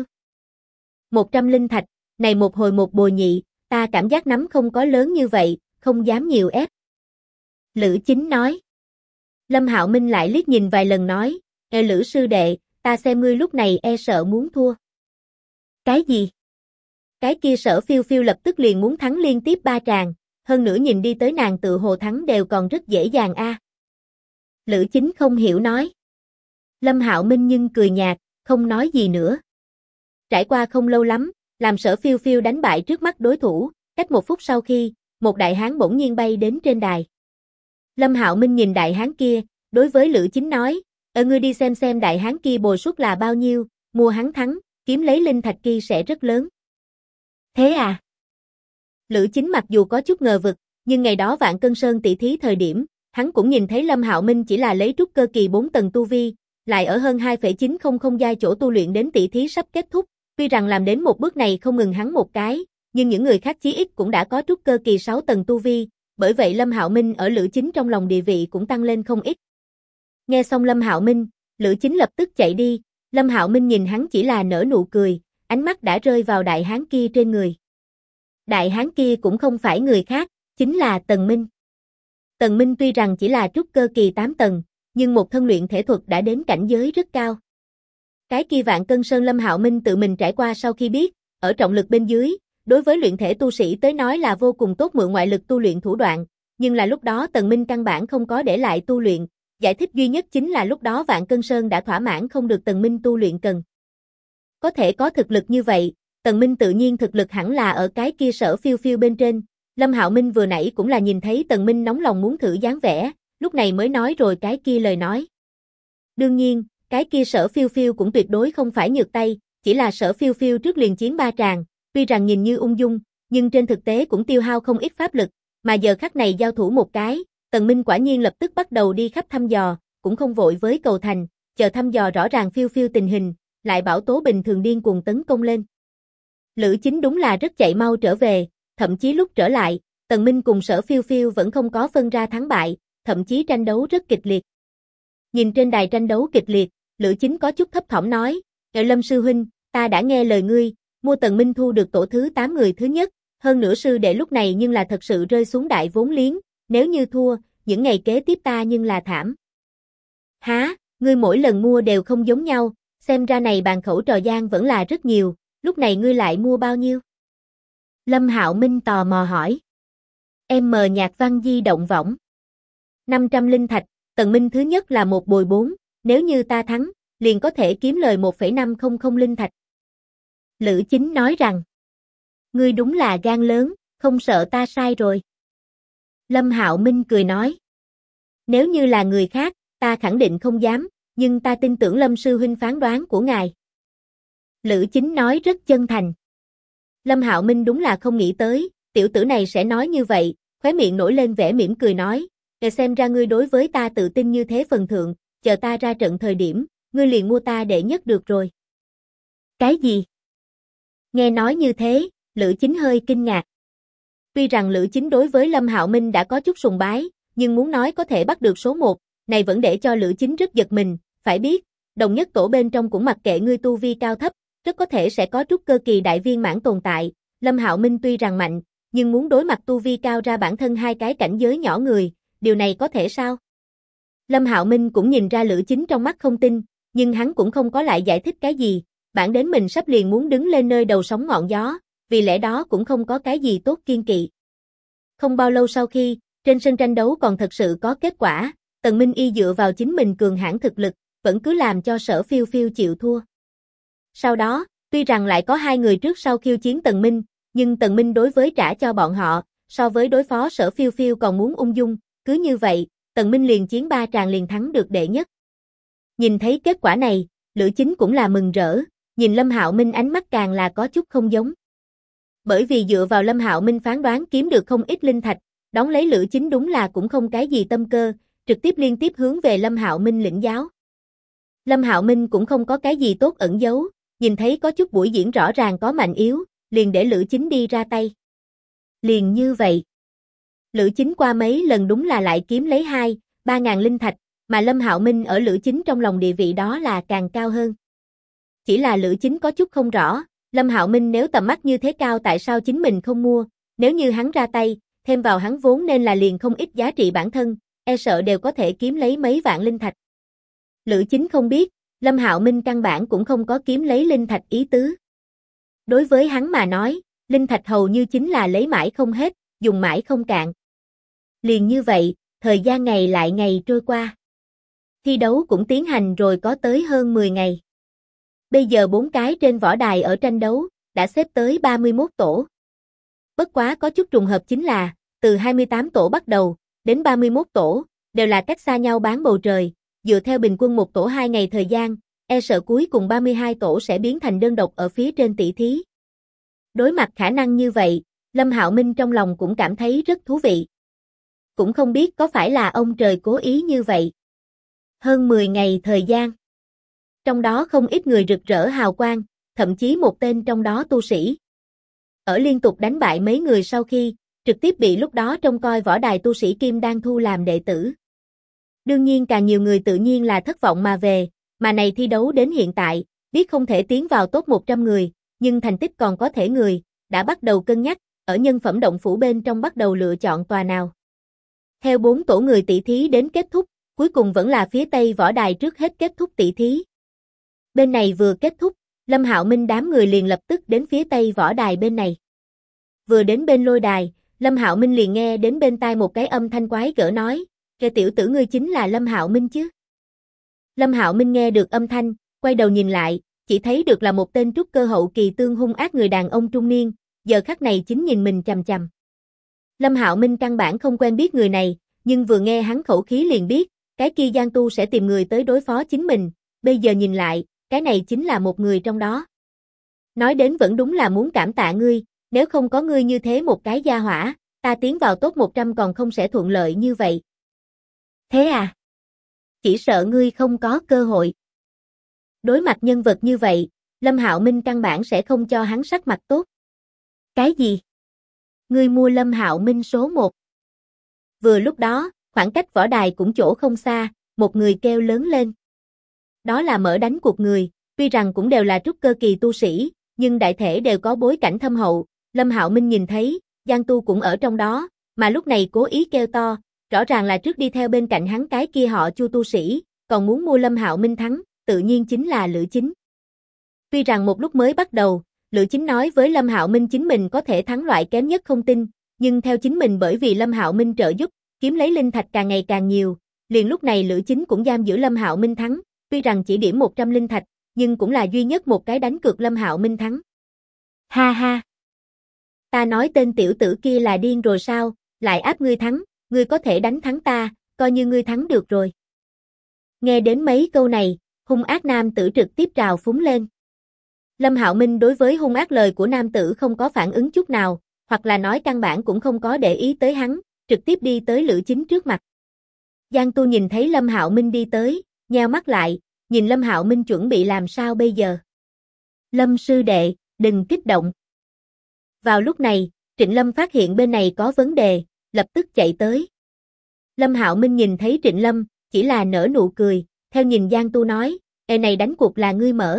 S1: 100 linh thạch, này một hồi một bồi nhị, ta cảm giác nắm không có lớn như vậy, không dám nhiều ép. Lữ Chính nói. Lâm Hạo Minh lại liếc nhìn vài lần nói, Lữ sư đệ, ta xem ngươi lúc này e sợ muốn thua. Cái gì? Cái kia Sở Phiêu Phiêu lập tức liền muốn thắng liên tiếp 3 tràng, hơn nữa nhìn đi tới nàng tự hồ thắng đều còn rất dễ dàng a. Lữ Chính không hiểu nói. Lâm Hạo Minh nhưng cười nhạt, không nói gì nữa. Trải qua không lâu lắm, làm Sở Phiêu Phiêu đánh bại trước mắt đối thủ, cách 1 phút sau khi, một đại hán bỗng nhiên bay đến trên đài. Lâm Hạo Minh nhìn đại hán kia, đối với Lữ Chính nói, ngươi đi xem đại hán kia bồi suất là bao nhiêu, mua hắn thắng, kiếm lấy linh thạch kia sẽ rất lớn. Thế à? Lữ Chính mặc dù có chút ngờ vực, nhưng ngày đó Vạn Cân Sơn tỷ thí thời điểm, hắn cũng nhìn thấy Lâm Hạo Minh chỉ là lấy trúc cơ kỳ 4 tầng tu vi, lại ở hơn 2,900 giai chỗ tu luyện đến tỷ thí sắp kết thúc, tuy rằng làm đến một bước này không ngừng hắn một cái, nhưng những người khác chí ít cũng đã có trúc cơ kỳ 6 tầng tu vi, bởi vậy Lâm Hạo Minh ở Lữ Chính trong lòng địa vị cũng tăng lên không ít. Nghe xong Lâm Hạo Minh, Lữ Chính lập tức chạy đi, Lâm Hạo Minh nhìn hắn chỉ là nở nụ cười, ánh mắt đã rơi vào đại hán kia trên người. Đại hán kia cũng không phải người khác, chính là Tần Minh. Tần Minh tuy rằng chỉ là trúc cơ kỳ 8 tầng, nhưng một thân luyện thể thuật đã đến cảnh giới rất cao. Cái kia Vạn Cân Sơn Lâm Hạo Minh tự mình trải qua sau khi biết, ở trọng lực bên dưới, đối với luyện thể tu sĩ tới nói là vô cùng tốt mượn ngoại lực tu luyện thủ đoạn, nhưng là lúc đó Tần Minh căn bản không có để lại tu luyện, giải thích duy nhất chính là lúc đó Vạn Cân Sơn đã thỏa mãn không được Tần Minh tu luyện cần. Có thể có thực lực như vậy, Tần Minh tự nhiên thực lực hẳn là ở cái kia Sở Phiêu Phiêu bên trên, Lâm Hạo Minh vừa nãy cũng là nhìn thấy Tần Minh nóng lòng muốn thử dáng vẻ, lúc này mới nói rồi cái kia lời nói. Đương nhiên, cái kia Sở Phiêu Phiêu cũng tuyệt đối không phải nhược tay, chỉ là Sở Phiêu Phiêu trước liền chiến 3 tràng, tuy rằng nhìn như ung dung, nhưng trên thực tế cũng tiêu hao không ít pháp lực, mà giờ khắc này giao thủ một cái, Tần Minh quả nhiên lập tức bắt đầu đi khắp thăm dò, cũng không vội với cầu thành, chờ thăm dò rõ ràng Phiêu Phiêu tình hình, lại bảo tố bình thường điên cuồng tấn công lên. Lữ Chính đúng là rất chạy mau trở về, thậm chí lúc trở lại, Tần Minh cùng Sở Phiêu Phiêu vẫn không có phân ra thắng bại, thậm chí tranh đấu rất kịch liệt. Nhìn trên đài tranh đấu kịch liệt, Lữ Chính có chút thấp thỏm nói, Lâm sư huynh, ta đã nghe lời ngươi, mua Tần Minh thu được tổ thứ 8 người thứ nhất, hơn nữa sư đệ lúc này nhưng là thật sự rơi xuống đại vốn liếng, nếu như thua, những ngày kế tiếp ta nhưng là thảm. Há, Ngươi mỗi lần mua đều không giống nhau, xem ra này bàn khẩu trò gian vẫn là rất nhiều, lúc này ngươi lại mua bao nhiêu? Lâm Hạo Minh tò mò hỏi. M nhạc văn di động võng. 500 linh thạch, Tần Minh thứ nhất là 1 bồi 4, nếu như ta thắng, liền có thể kiếm lời 1,500 linh thạch. Lữ Chính nói rằng, ngươi đúng là gan lớn, không sợ ta sai rồi. Lâm Hạo Minh cười nói, nếu như là người khác, ta khẳng định không dám, nhưng ta tin tưởng Lâm sư huynh phán đoán của ngài. Lữ Chính nói rất chân thành. Lâm Hạo Minh đúng là không nghĩ tới, tiểu tử này sẽ nói như vậy, khóe miệng nổi lên vẻ mỉm cười nói, để xem ra ngươi đối với ta tự tin như thế phần thượng, chờ ta ra trận thời điểm, ngươi liền mua ta đệ nhất được rồi. Cái gì? Nghe nói như thế, Lữ Chính hơi kinh ngạc. Tuy rằng Lữ Chính đối với Lâm Hạo Minh đã có chút sùng bái, nhưng muốn nói có thể bắt được số 1, này vẫn để cho Lữ Chính rất giật mình, phải biết, đồng nhất tổ bên trong cũng mặc kệ ngươi tu vi cao thấp, rất có thể sẽ có trúc cơ kỳ đại viên mãn tồn tại, Lâm Hạo Minh tuy rằng mạnh, nhưng muốn đối mặt tu vi cao ra bản thân hai cái cảnh giới nhỏ người, điều này có thể sao? Lâm Hạo Minh cũng nhìn ra Lữ Chính trong mắt không tin, nhưng hắn cũng không có lại giải thích cái gì, bản đến mình sắp liền muốn đứng lên nơi đầu sóng ngọn gió, vì lẽ đó cũng không có cái gì tốt kiên kỵ. Không bao lâu sau khi, trên sân tranh đấu còn thật sự có kết quả, Tần Minh Y dựa vào chính mình cường hãn thực lực, vẫn cứ làm cho Sở Phiêu Phiêu chịu thua. Sau đó, tuy rằng lại có 2 người trước sau khiêu chiến Tần Minh, nhưng Tần Minh đối với trả cho bọn họ, so với đối phó Sở Phiêu Phiêu còn muốn ung dung, cứ như vậy, Tần Minh liền chiến 3 tràng liền thắng được đệ nhất. Nhìn thấy kết quả này, Lữ Chính cũng là mừng rỡ, nhìn Lâm Hạo Minh ánh mắt càng là có chút không giống. Bởi vì dựa vào Lâm Hạo Minh phán đoán kiếm được không ít linh thạch, đón lấy Lữ Chính đúng là cũng không cái gì tâm cơ, trực tiếp liên tiếp hướng về Lâm Hạo Minh lĩnh giáo. Lâm Hạo Minh cũng không có cái gì tốt ẩn giấu, nhìn thấy có chút buổi diễn rõ ràng có mạnh yếu, liền để Lữ Chính đi ra tay. Liền như vậy. Lữ Chính qua mấy lần đúng là lại kiếm lấy 2-3 ngàn linh thạch, mà Lâm Hạo Minh ở Lữ Chính trong lòng địa vị đó là càng cao hơn. Chỉ là Lữ Chính có chút không rõ, Lâm Hạo Minh nếu tầm mắt như thế cao tại sao chính mình không mua, nếu như hắn ra tay, thêm vào hắn vốn nên là liền không ít giá trị bản thân, e sợ đều có thể kiếm lấy mấy vạn linh thạch. Lữ Chính không biết, Lâm Hạo Minh căn bản cũng không có kiếm lấy linh thạch ý tứ. Đối với hắn mà nói, linh thạch hầu như chính là lấy mãi không hết, dùng mãi không cạn. Liền như vậy, thời gian ngày lại ngày trôi qua. Thi đấu cũng tiến hành rồi có tới hơn 10 ngày. Bây giờ 4 cái trên võ đài ở tranh đấu, đã xếp tới 31 tổ. Bất quá có chút trùng hợp chính là, từ 28 tổ bắt đầu, đến 31 tổ, đều là cách xa nhau bán bầu trời, dựa theo bình quân một tổ 2 ngày thời gian, e sợ cuối cùng 32 tổ sẽ biến thành đơn độc ở phía trên tỷ thí. Đối mặt khả năng như vậy, Lâm Hạo Minh trong lòng cũng cảm thấy rất thú vị. Cũng không biết có phải là ông trời cố ý như vậy. Hơn 10 ngày thời gian. Trong đó không ít người rực rỡ hào quang, thậm chí một tên trong đó tu sĩ. Ở liên tục đánh bại mấy người sau khi, trực tiếp bị lúc đó trông coi võ đài tu sĩ Kim Đan thu làm đệ tử. Đương nhiên càng nhiều người tự nhiên là thất vọng mà về, mà này thi đấu đến hiện tại, biết không thể tiến vào top 100 người, nhưng thành tích còn có thể người, đã bắt đầu cân nhắc, ở nhân phẩm động phủ bên trong bắt đầu lựa chọn tòa nào. Theo 4 tổ người tỷ thí đến kết thúc, cuối cùng vẫn là phía Tây võ đài trước hết kết thúc tỷ thí. Bên này vừa kết thúc, Lâm Hạo Minh đám người liền lập tức đến phía Tây võ đài bên này. Vừa đến bên lôi đài, Lâm Hạo Minh liền nghe đến bên tai một cái âm thanh quái gở nói, "Kẻ tiểu tử ngươi chính là Lâm Hạo Minh chứ?" Lâm Hạo Minh nghe được âm thanh, quay đầu nhìn lại, chỉ thấy được là một tên trúc cơ hậu kỳ tương hung ác người đàn ông trung niên, giờ khắc này chính nhìn mình chằm chằm. Lâm Hạo Minh căn bản không quen biết người này, nhưng vừa nghe hắn khẩu khí liền biết, cái kia gian tu sẽ tìm người tới đối phó chính mình, bây giờ nhìn lại, cái này chính là một người trong đó. Nói đến vẫn đúng là muốn cảm tạ ngươi, nếu không có ngươi như thế một cái gia hỏa, ta tiến vào top 100 còn không sẽ thuận lợi như vậy. Thế à? Chỉ sợ ngươi không có cơ hội. Đối mặt nhân vật như vậy, Lâm Hạo Minh căn bản sẽ không cho hắn sắc mặt tốt. Cái gì? Ngươi mua Lâm Hạo Minh số 1. Vừa lúc đó, khoảng cách võ đài cũng chỗ không xa, một người kêu lớn lên. Đó là mở đánh cuộc người, tuy rằng cũng đều là trúc cơ kỳ tu sĩ, nhưng đại thể đều có bối cảnh thâm hậu, Lâm Hạo Minh nhìn thấy, Giang Tu cũng ở trong đó, mà lúc này cố ý kêu to, rõ ràng là trước đi theo bên cạnh hắn cái kia họ Chu tu sĩ, còn muốn mua Lâm Hạo Minh thắng, tự nhiên chính là Lữ Chính. Tuy rằng một lúc mới bắt đầu, Lữ Chính nói với Lâm Hạo Minh chính mình có thể thắng loại kém nhất không tin, nhưng theo chính mình bởi vì Lâm Hạo Minh trợ giúp, kiếm lấy linh thạch càng ngày càng nhiều, liền lúc này Lữ Chính cũng giam giữ Lâm Hạo Minh thắng, tuy rằng chỉ điểm 100 linh thạch, nhưng cũng là duy nhất một cái đánh cược Lâm Hạo Minh thắng. Ha ha! Ta nói tên tiểu tử kia là điên rồi sao, lại áp ngươi thắng, ngươi có thể đánh thắng ta, coi như ngươi thắng được rồi. Nghe đến mấy câu này, hung ác nam tử trực tiếp trào phúng lên. Lâm Hạo Minh đối với hung ác lời của nam tử không có phản ứng chút nào, hoặc là nói căn bản cũng không có để ý tới hắn, trực tiếp đi tới Lữ Chính trước mặt. Giang Tu nhìn thấy Lâm Hạo Minh đi tới, nheo mắt lại, nhìn Lâm Hạo Minh chuẩn bị làm sao bây giờ. Lâm sư đệ, đừng kích động. Vào lúc này, Trịnh Lâm phát hiện bên này có vấn đề, lập tức chạy tới. Lâm Hạo Minh nhìn thấy Trịnh Lâm, chỉ là nở nụ cười, theo nhìn Giang Tu nói, "Ê này đánh cuộc là ngươi mở."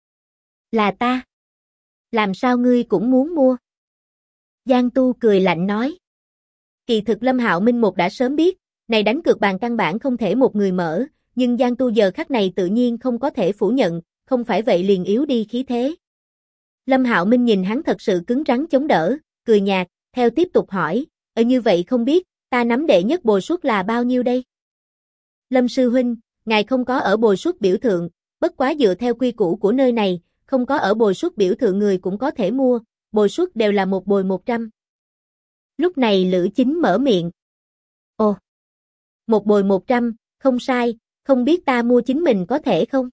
S1: "Là ta." "Làm sao ngươi cũng muốn mua?" Giang Tu cười lạnh nói. Kỳ thực Lâm Hạo Minh một đã sớm biết, này đánh cược bàn căn bản không thể một người mở, nhưng Giang Tu giờ khắc này tự nhiên không có thể phủ nhận, không phải vậy liền yếu đi khí thế. Lâm Hạo Minh nhìn hắn thật sự cứng rắn chống đỡ, cười nhạt, theo tiếp tục hỏi, như vậy không biết, ta nắm đệ nhất bồi suất là bao nhiêu đây?" "Lâm sư huynh, ngài không có ở bồi suất biểu thượng, bất quá dựa theo quy củ của nơi này, không có ở bồi suất biểu thượng người cũng có thể mua, bồi suất đều là một bồi 100. Lúc này Lữ Chính mở miệng. "Ồ, một bồi 100, không sai, không biết ta mua chính mình có thể không?"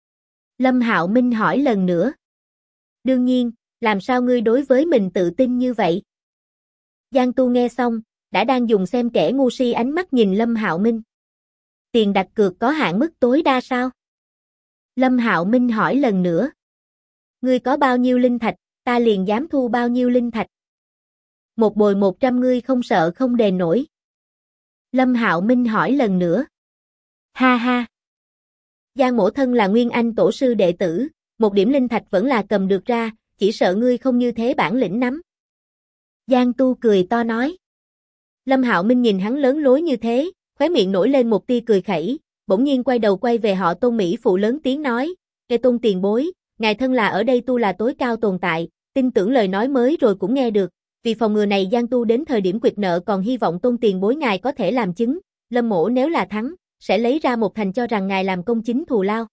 S1: Lâm Hạo Minh hỏi lần nữa. "Đương nhiên, làm sao ngươi đối với mình tự tin như vậy?" Giang Tu nghe xong, đã đang dùng xem kẻ ngu si ánh mắt nhìn Lâm Hạo Minh. "Tiền đặt cược có hạn mức tối đa sao?" Lâm Hạo Minh hỏi lần nữa. "Ngươi có bao nhiêu linh thạch, ta liền dám thu bao nhiêu linh thạch. Một bồi 100 ngươi không sợ không đền nổi?" Lâm Hạo Minh hỏi lần nữa. Ha ha. Giang mỗ thân là Nguyên Anh tổ sư đệ tử, một điểm linh thạch vẫn là cầm được ra, chỉ sợ ngươi không như thế bản lĩnh nắm. Giang Tu cười to nói. Lâm Hạo Minh nhìn hắn lớn lối như thế, khóe miệng nổi lên một tia cười khẩy, bỗng nhiên quay đầu quay về họ Tôn Mỹ phụ lớn tiếng nói, "Kê Tôn tiền bối, ngài thân là ở đây tu là tối cao tồn tại, tin tưởng lời nói mới rồi cũng nghe được, vì phòng ngừa này Giang Tu đến thời điểm quyệt nợ còn hy vọng Tôn tiền bối ngài có thể làm chứng, Lâm mỗ nếu là thắng, sẽ lấy ra một thành cho rằng ngài làm công chính thù lao."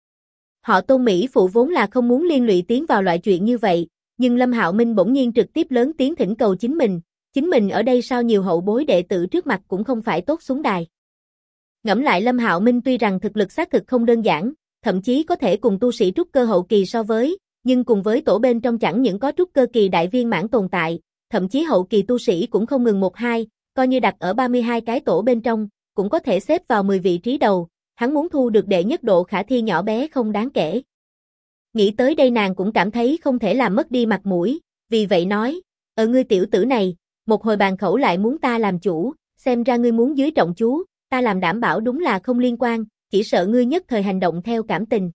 S1: Họ Tôn Mỹ phụ vốn là không muốn liên lụy tiến vào loại chuyện như vậy, nhưng Lâm Hạo Minh bỗng nhiên trực tiếp lớn tiếng thỉnh cầu chính mình ở đây sao nhiều hậu bối đệ tử trước mặt cũng không phải tốt xuống đài. Ngẫm lại Lâm Hạo Minh tuy rằng thực lực xác thực không đơn giản, thậm chí có thể cùng tu sĩ trúc cơ hậu kỳ so với, nhưng cùng với tổ bên trong chẳng những có trúc cơ kỳ đại viên mãn tồn tại, thậm chí hậu kỳ tu sĩ cũng không ngừng 1-2, coi như đặt ở 32 cái tổ bên trong, cũng có thể xếp vào 10 vị trí đầu, hắn muốn thu được đệ nhất độ khả thi nhỏ bé không đáng kể. Nghĩ tới đây nàng cũng cảm thấy không thể làm mất đi mặt mũi, vì vậy nói, ngươi tiểu tử này, một hồi bàn khẩu lại muốn ta làm chủ, xem ra ngươi muốn dưới trọng chú, ta làm đảm bảo đúng là không liên quan, chỉ sợ ngươi nhất thời hành động theo cảm tình."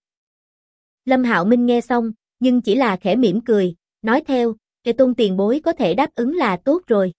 S1: Lâm Hạo Minh nghe xong, nhưng chỉ là khẽ mỉm cười, nói theo, "Kẻ Tôn tiền bối có thể đáp ứng là tốt rồi."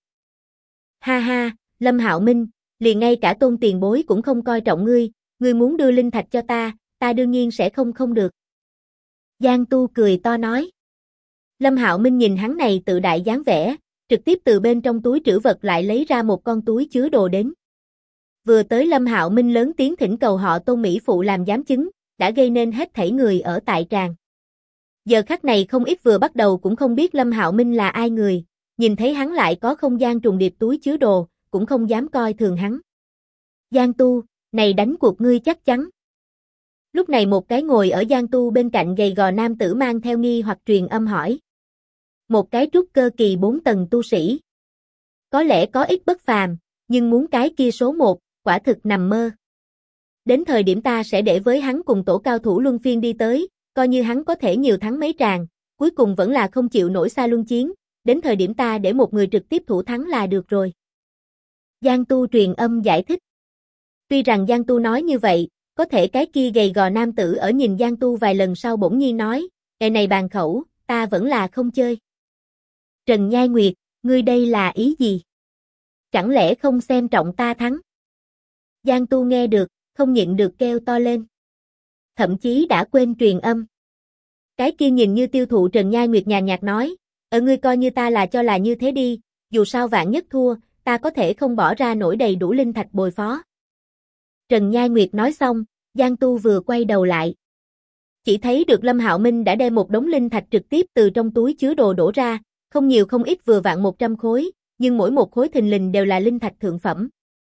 S1: Ha ha, Lâm Hạo Minh, liền ngay cả Tôn tiền bối cũng không coi trọng ngươi muốn đưa linh thạch cho ta đương nhiên sẽ không được. Giang Tu cười to nói. Lâm Hạo Minh nhìn hắn này tự đại dáng vẻ, trực tiếp từ bên trong túi trữ vật lại lấy ra một con túi chứa đồ đến. Vừa tới Lâm Hạo Minh lớn tiếng thỉnh cầu họ Tôn Mỹ phụ làm giám chứng, đã gây nên hết thảy người ở tại tràng. Giờ khắc này không ít vừa bắt đầu cũng không biết Lâm Hạo Minh là ai người, nhìn thấy hắn lại có không gian trùng điệp túi chứa đồ, cũng không dám coi thường hắn. Giang Tu, này đánh cuộc ngươi chắc chắn. Lúc này một cái ngồi ở Giang Tu bên cạnh gầy gò nam tử mang theo nghi hoặc truyền âm hỏi. Một cái trúc cơ kỳ 4 tầng tu sĩ. Có lẽ có ít bất phàm, nhưng muốn cái kia số 1, quả thực nằm mơ. Đến thời điểm ta sẽ để với hắn cùng tổ cao thủ luân phiên đi tới, coi như hắn có thể nhiều thắng mấy tràng, cuối cùng vẫn là không chịu nổi xa luân chiến, đến thời điểm ta để một người trực tiếp thủ thắng là được rồi. Giang Tu truyền âm giải thích. Tuy rằng Giang Tu nói như vậy, có thể cái kia gầy gò nam tử ở nhìn Giang Tu vài lần sau bỗng nhiên nói, "Ngày này bàn khẩu, ta vẫn là không chơi." Trần Nhai Nguyệt, ngươi đây là ý gì? Chẳng lẽ không xem trọng ta thắng? Giang Tu nghe được, không nhịn được kêu to lên. Thậm chí đã quên truyền âm. Cái kia nhìn như tiêu thụ Trần Nhai Nguyệt nhàn nhạt nói, ngươi coi như ta là cho là như thế đi, dù sao vạn nhất thua, ta có thể không bỏ ra nổi đầy đủ linh thạch bồi phó. Trần Nhai Nguyệt nói xong, Giang Tu vừa quay đầu lại. Chỉ thấy được Lâm Hạo Minh đã đem một đống linh thạch trực tiếp từ trong túi chứa đồ đổ ra, không nhiều không ít vừa vặn 100 khối, nhưng mỗi một khối thình lình đều là linh thạch thượng phẩm.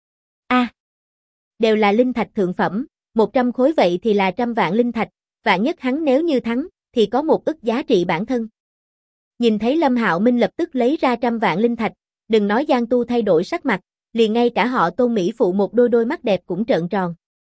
S1: Đều là linh thạch thượng phẩm, 100 khối vậy thì là 100 vạn linh thạch, vạn nhất hắn nếu như thắng, thì có 1 ức giá trị bản thân. Nhìn thấy Lâm Hạo Minh lập tức lấy ra 100 vạn linh thạch, đừng nói Giang Tu thay đổi sắc mặt, liền ngay cả họ Tôn Mỹ phụ một đôi mắt đẹp cũng trợn tròn.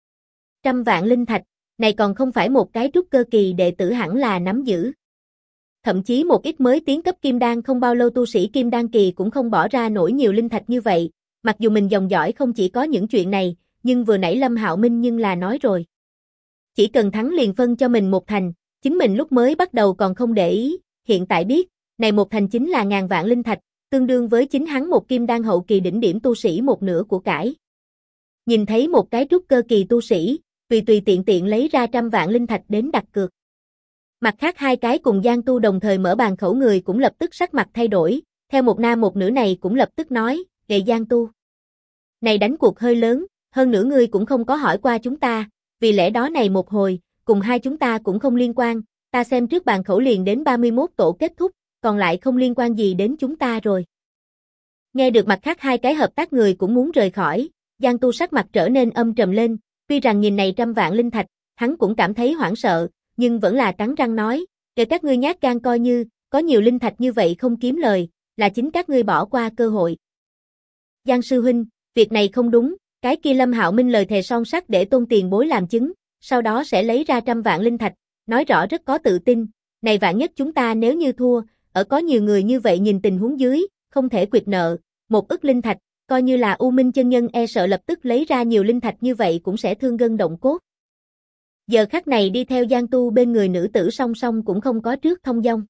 S1: 100 vạn linh thạch, này còn không phải một cái trúc cơ kỳ đệ tử hẳn là nắm giữ. Thậm chí một ít mới tiến cấp kim đan không bao lâu tu sĩ kim đan kỳ cũng không bỏ ra nổi nhiều linh thạch như vậy, mặc dù mình dòng dõi không chỉ có những chuyện này, nhưng vừa nãy Lâm Hạo Minh nhưng là nói rồi. Chỉ cần thắng liền phân cho mình 1 thành, chính mình lúc mới bắt đầu còn không để ý, hiện tại biết, này 1 thành chính là ngàn vạn linh thạch, tương đương với chính hắn một kim đan hậu kỳ đỉnh điểm tu sĩ một nửa của cải. Nhìn thấy một cái trúc cơ kỳ tu sĩ, tùy tiện lấy ra 100 vạn linh thạch đến đặt cược. Mặt khác hai cái cùng Giang Tu đồng thời mở bàn khẩu người cũng lập tức sắc mặt thay đổi, theo một nam một nữ này cũng lập tức nói, "Gậy Giang Tu, này đánh cuộc hơi lớn, hơn nữa ngươi cũng không có hỏi qua chúng ta, vì lẽ đó này một hồi, cùng hai chúng ta cũng không liên quan, ta xem trước bàn khẩu liền đến 31 tổ kết thúc, còn lại không liên quan gì đến chúng ta rồi." Nghe được mặt khác hai cái hợp tác người cũng muốn rời khỏi, Giang Tu sắc mặt trở nên âm trầm lên, tuy rằng nhìn này 100 vạn linh thạch, hắn cũng cảm thấy hoảng sợ, nhưng vẫn là cắn răng nói, "Kể các ngươi nhát gan coi như, có nhiều linh thạch như vậy không kiếm lời, là chính các ngươi bỏ qua cơ hội." Giang sư huynh, việc này không đúng, cái kia Lâm Hạo Minh lời thề son sắt để Tôn tiền bối làm chứng, sau đó sẽ lấy ra 100 vạn linh thạch, nói rõ rất có tự tin, này vạn nhất chúng ta nếu như thua, ở có nhiều người như vậy nhìn tình huống dưới, không thể quyệt nợ, 1 ức linh thạch, coi như là U Minh chân nhân e sợ lập tức lấy ra nhiều linh thạch như vậy cũng sẽ thương gân động cốt. Giờ khắc này đi theo Giang Tu bên người nữ tử song song cũng không có trước thông dong.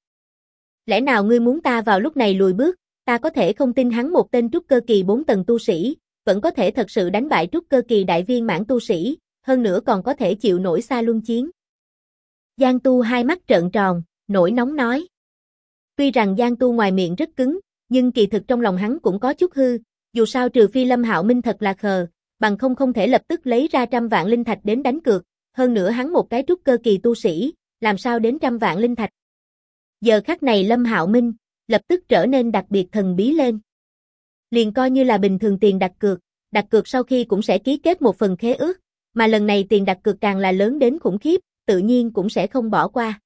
S1: Lẽ nào ngươi muốn ta vào lúc này lùi bước, ta có thể không tin hắn một tên trúc cơ kỳ 4 tầng tu sĩ, vẫn có thể thật sự đánh bại trúc cơ kỳ đại viên mãn tu sĩ, hơn nữa còn có thể chịu nổi xa luân chiến. Giang Tu hai mắt trợn tròn, nổi nóng nói. Tuy rằng Giang Tu ngoài miệng rất cứng, nhưng kỳ thực trong lòng hắn cũng có chút hư, dù sao trừ phi Lâm Hạo Minh thật là khờ, bằng không thể lập tức lấy ra 100 vạn linh thạch đến đánh cược, hơn nữa hắn một cái trúc cơ kỳ tu sĩ, làm sao đến 100 vạn linh thạch. Giờ khắc này Lâm Hạo Minh, lập tức trở nên đặc biệt thần bí lên. Liền coi như là bình thường tiền đặt cược sau khi cũng sẽ ký kết một phần khế ước, mà lần này tiền đặt cược càng là lớn đến khủng khiếp, tự nhiên cũng sẽ không bỏ qua.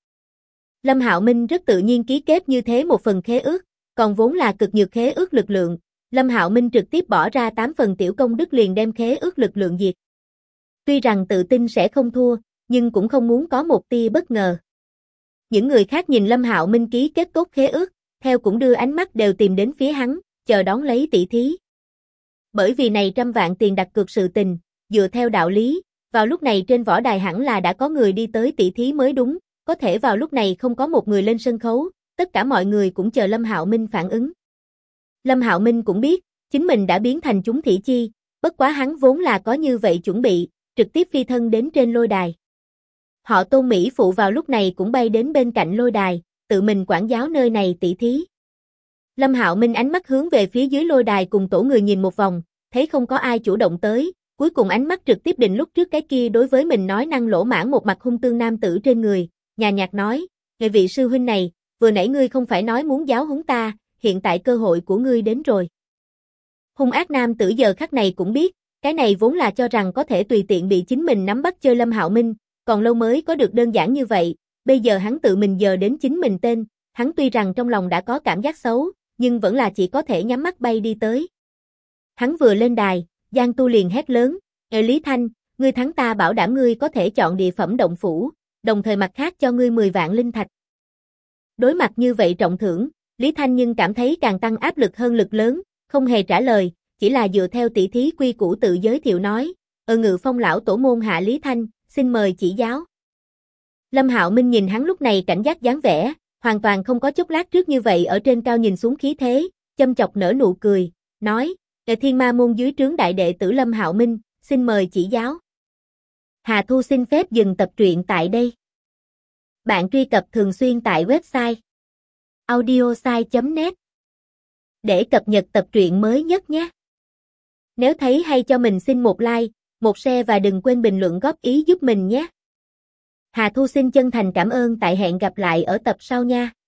S1: Lâm Hạo Minh rất tự nhiên ký kết như thế một phần khế ước, còn vốn là cực nhược khế ước lực lượng, Lâm Hạo Minh trực tiếp bỏ ra 8 phần tiểu công đức liền đem khế ước lực lượng diệt. Tuy rằng tự tin sẽ không thua, nhưng cũng không muốn có một tia bất ngờ. Những người khác nhìn Lâm Hạo Minh ký kết tốt khế ước, theo cũng đưa ánh mắt đều tìm đến phía hắn, chờ đón lấy tỷ thí. Bởi vì này 100 vạn tiền đặt cược sự tình, dựa theo đạo lý, vào lúc này trên võ đài hẳn là đã có người đi tới tỷ thí mới đúng, có thể vào lúc này không có một người lên sân khấu, tất cả mọi người cũng chờ Lâm Hạo Minh phản ứng. Lâm Hạo Minh cũng biết, chính mình đã biến thành chúng thị chi, bất quá hắn vốn là có như vậy chuẩn bị, trực tiếp phi thân đến trên lôi đài. Họ Tôn Mỹ phụ vào lúc này cũng bay đến bên cạnh lôi đài, tự mình quản giáo nơi này tỷ thí. Lâm Hạo Minh ánh mắt hướng về phía dưới lôi đài cùng tổ người nhìn một vòng, thấy không có ai chủ động tới, cuối cùng ánh mắt trực tiếp định lúc trước cái kia đối với mình nói năng lỗ mãng một mặt hung tương nam tử trên người, nhàn nhạt nói, "Ngài vị sư huynh này, vừa nãy ngươi không phải nói muốn giáo huấn ta, hiện tại cơ hội của ngươi đến rồi." Hung ác nam tử giờ khắc này cũng biết, cái này vốn là cho rằng có thể tùy tiện bị chính mình nắm bắt chơi Lâm Hạo Minh, còn lâu mới có được đơn giản như vậy, bây giờ hắn tự mình giờ đến chính mình tên, hắn tuy rằng trong lòng đã có cảm giác xấu, nhưng vẫn là chỉ có thể nhắm mắt bay đi tới. Hắn vừa lên đài, Giang Tu liền hét lớn, Lý Thanh, ngươi thắng ta bảo đảm ngươi có thể chọn địa phẩm động phủ, đồng thời mặt khác cho ngươi 10 vạn linh thạch." Đối mặt như vậy trọng thưởng, Lý Thanh nhưng cảm thấy càng tăng áp lực hơn lực lớn, không hề trả lời, chỉ là dựa theo tỷ thí quy củ tự giới thiệu nói, Ngự Phong lão tổ môn hạ Lý Thanh, xin mời chỉ giáo." Lâm Hạo Minh nhìn hắn lúc này cảnh giác dáng vẻ, hoàn toàn không có chốc lát trước như vậy ở trên cao nhìn xuống khí thế, châm chọc nở nụ cười, nói, Thiên Ma môn dưới trướng đại đệ tử Lâm Hạo Minh, xin mời chỉ giáo." Hà Thu xin phép dừng tập truyện tại đây. Bạn truy cập thường xuyên tại website audiosai.net để cập nhật tập truyện mới nhất nhé. Nếu thấy hay cho mình xin một like, một share và đừng quên bình luận góp ý giúp mình nhé. Hà Thu xin chân thành cảm ơn, tại hẹn gặp lại ở tập sau nha.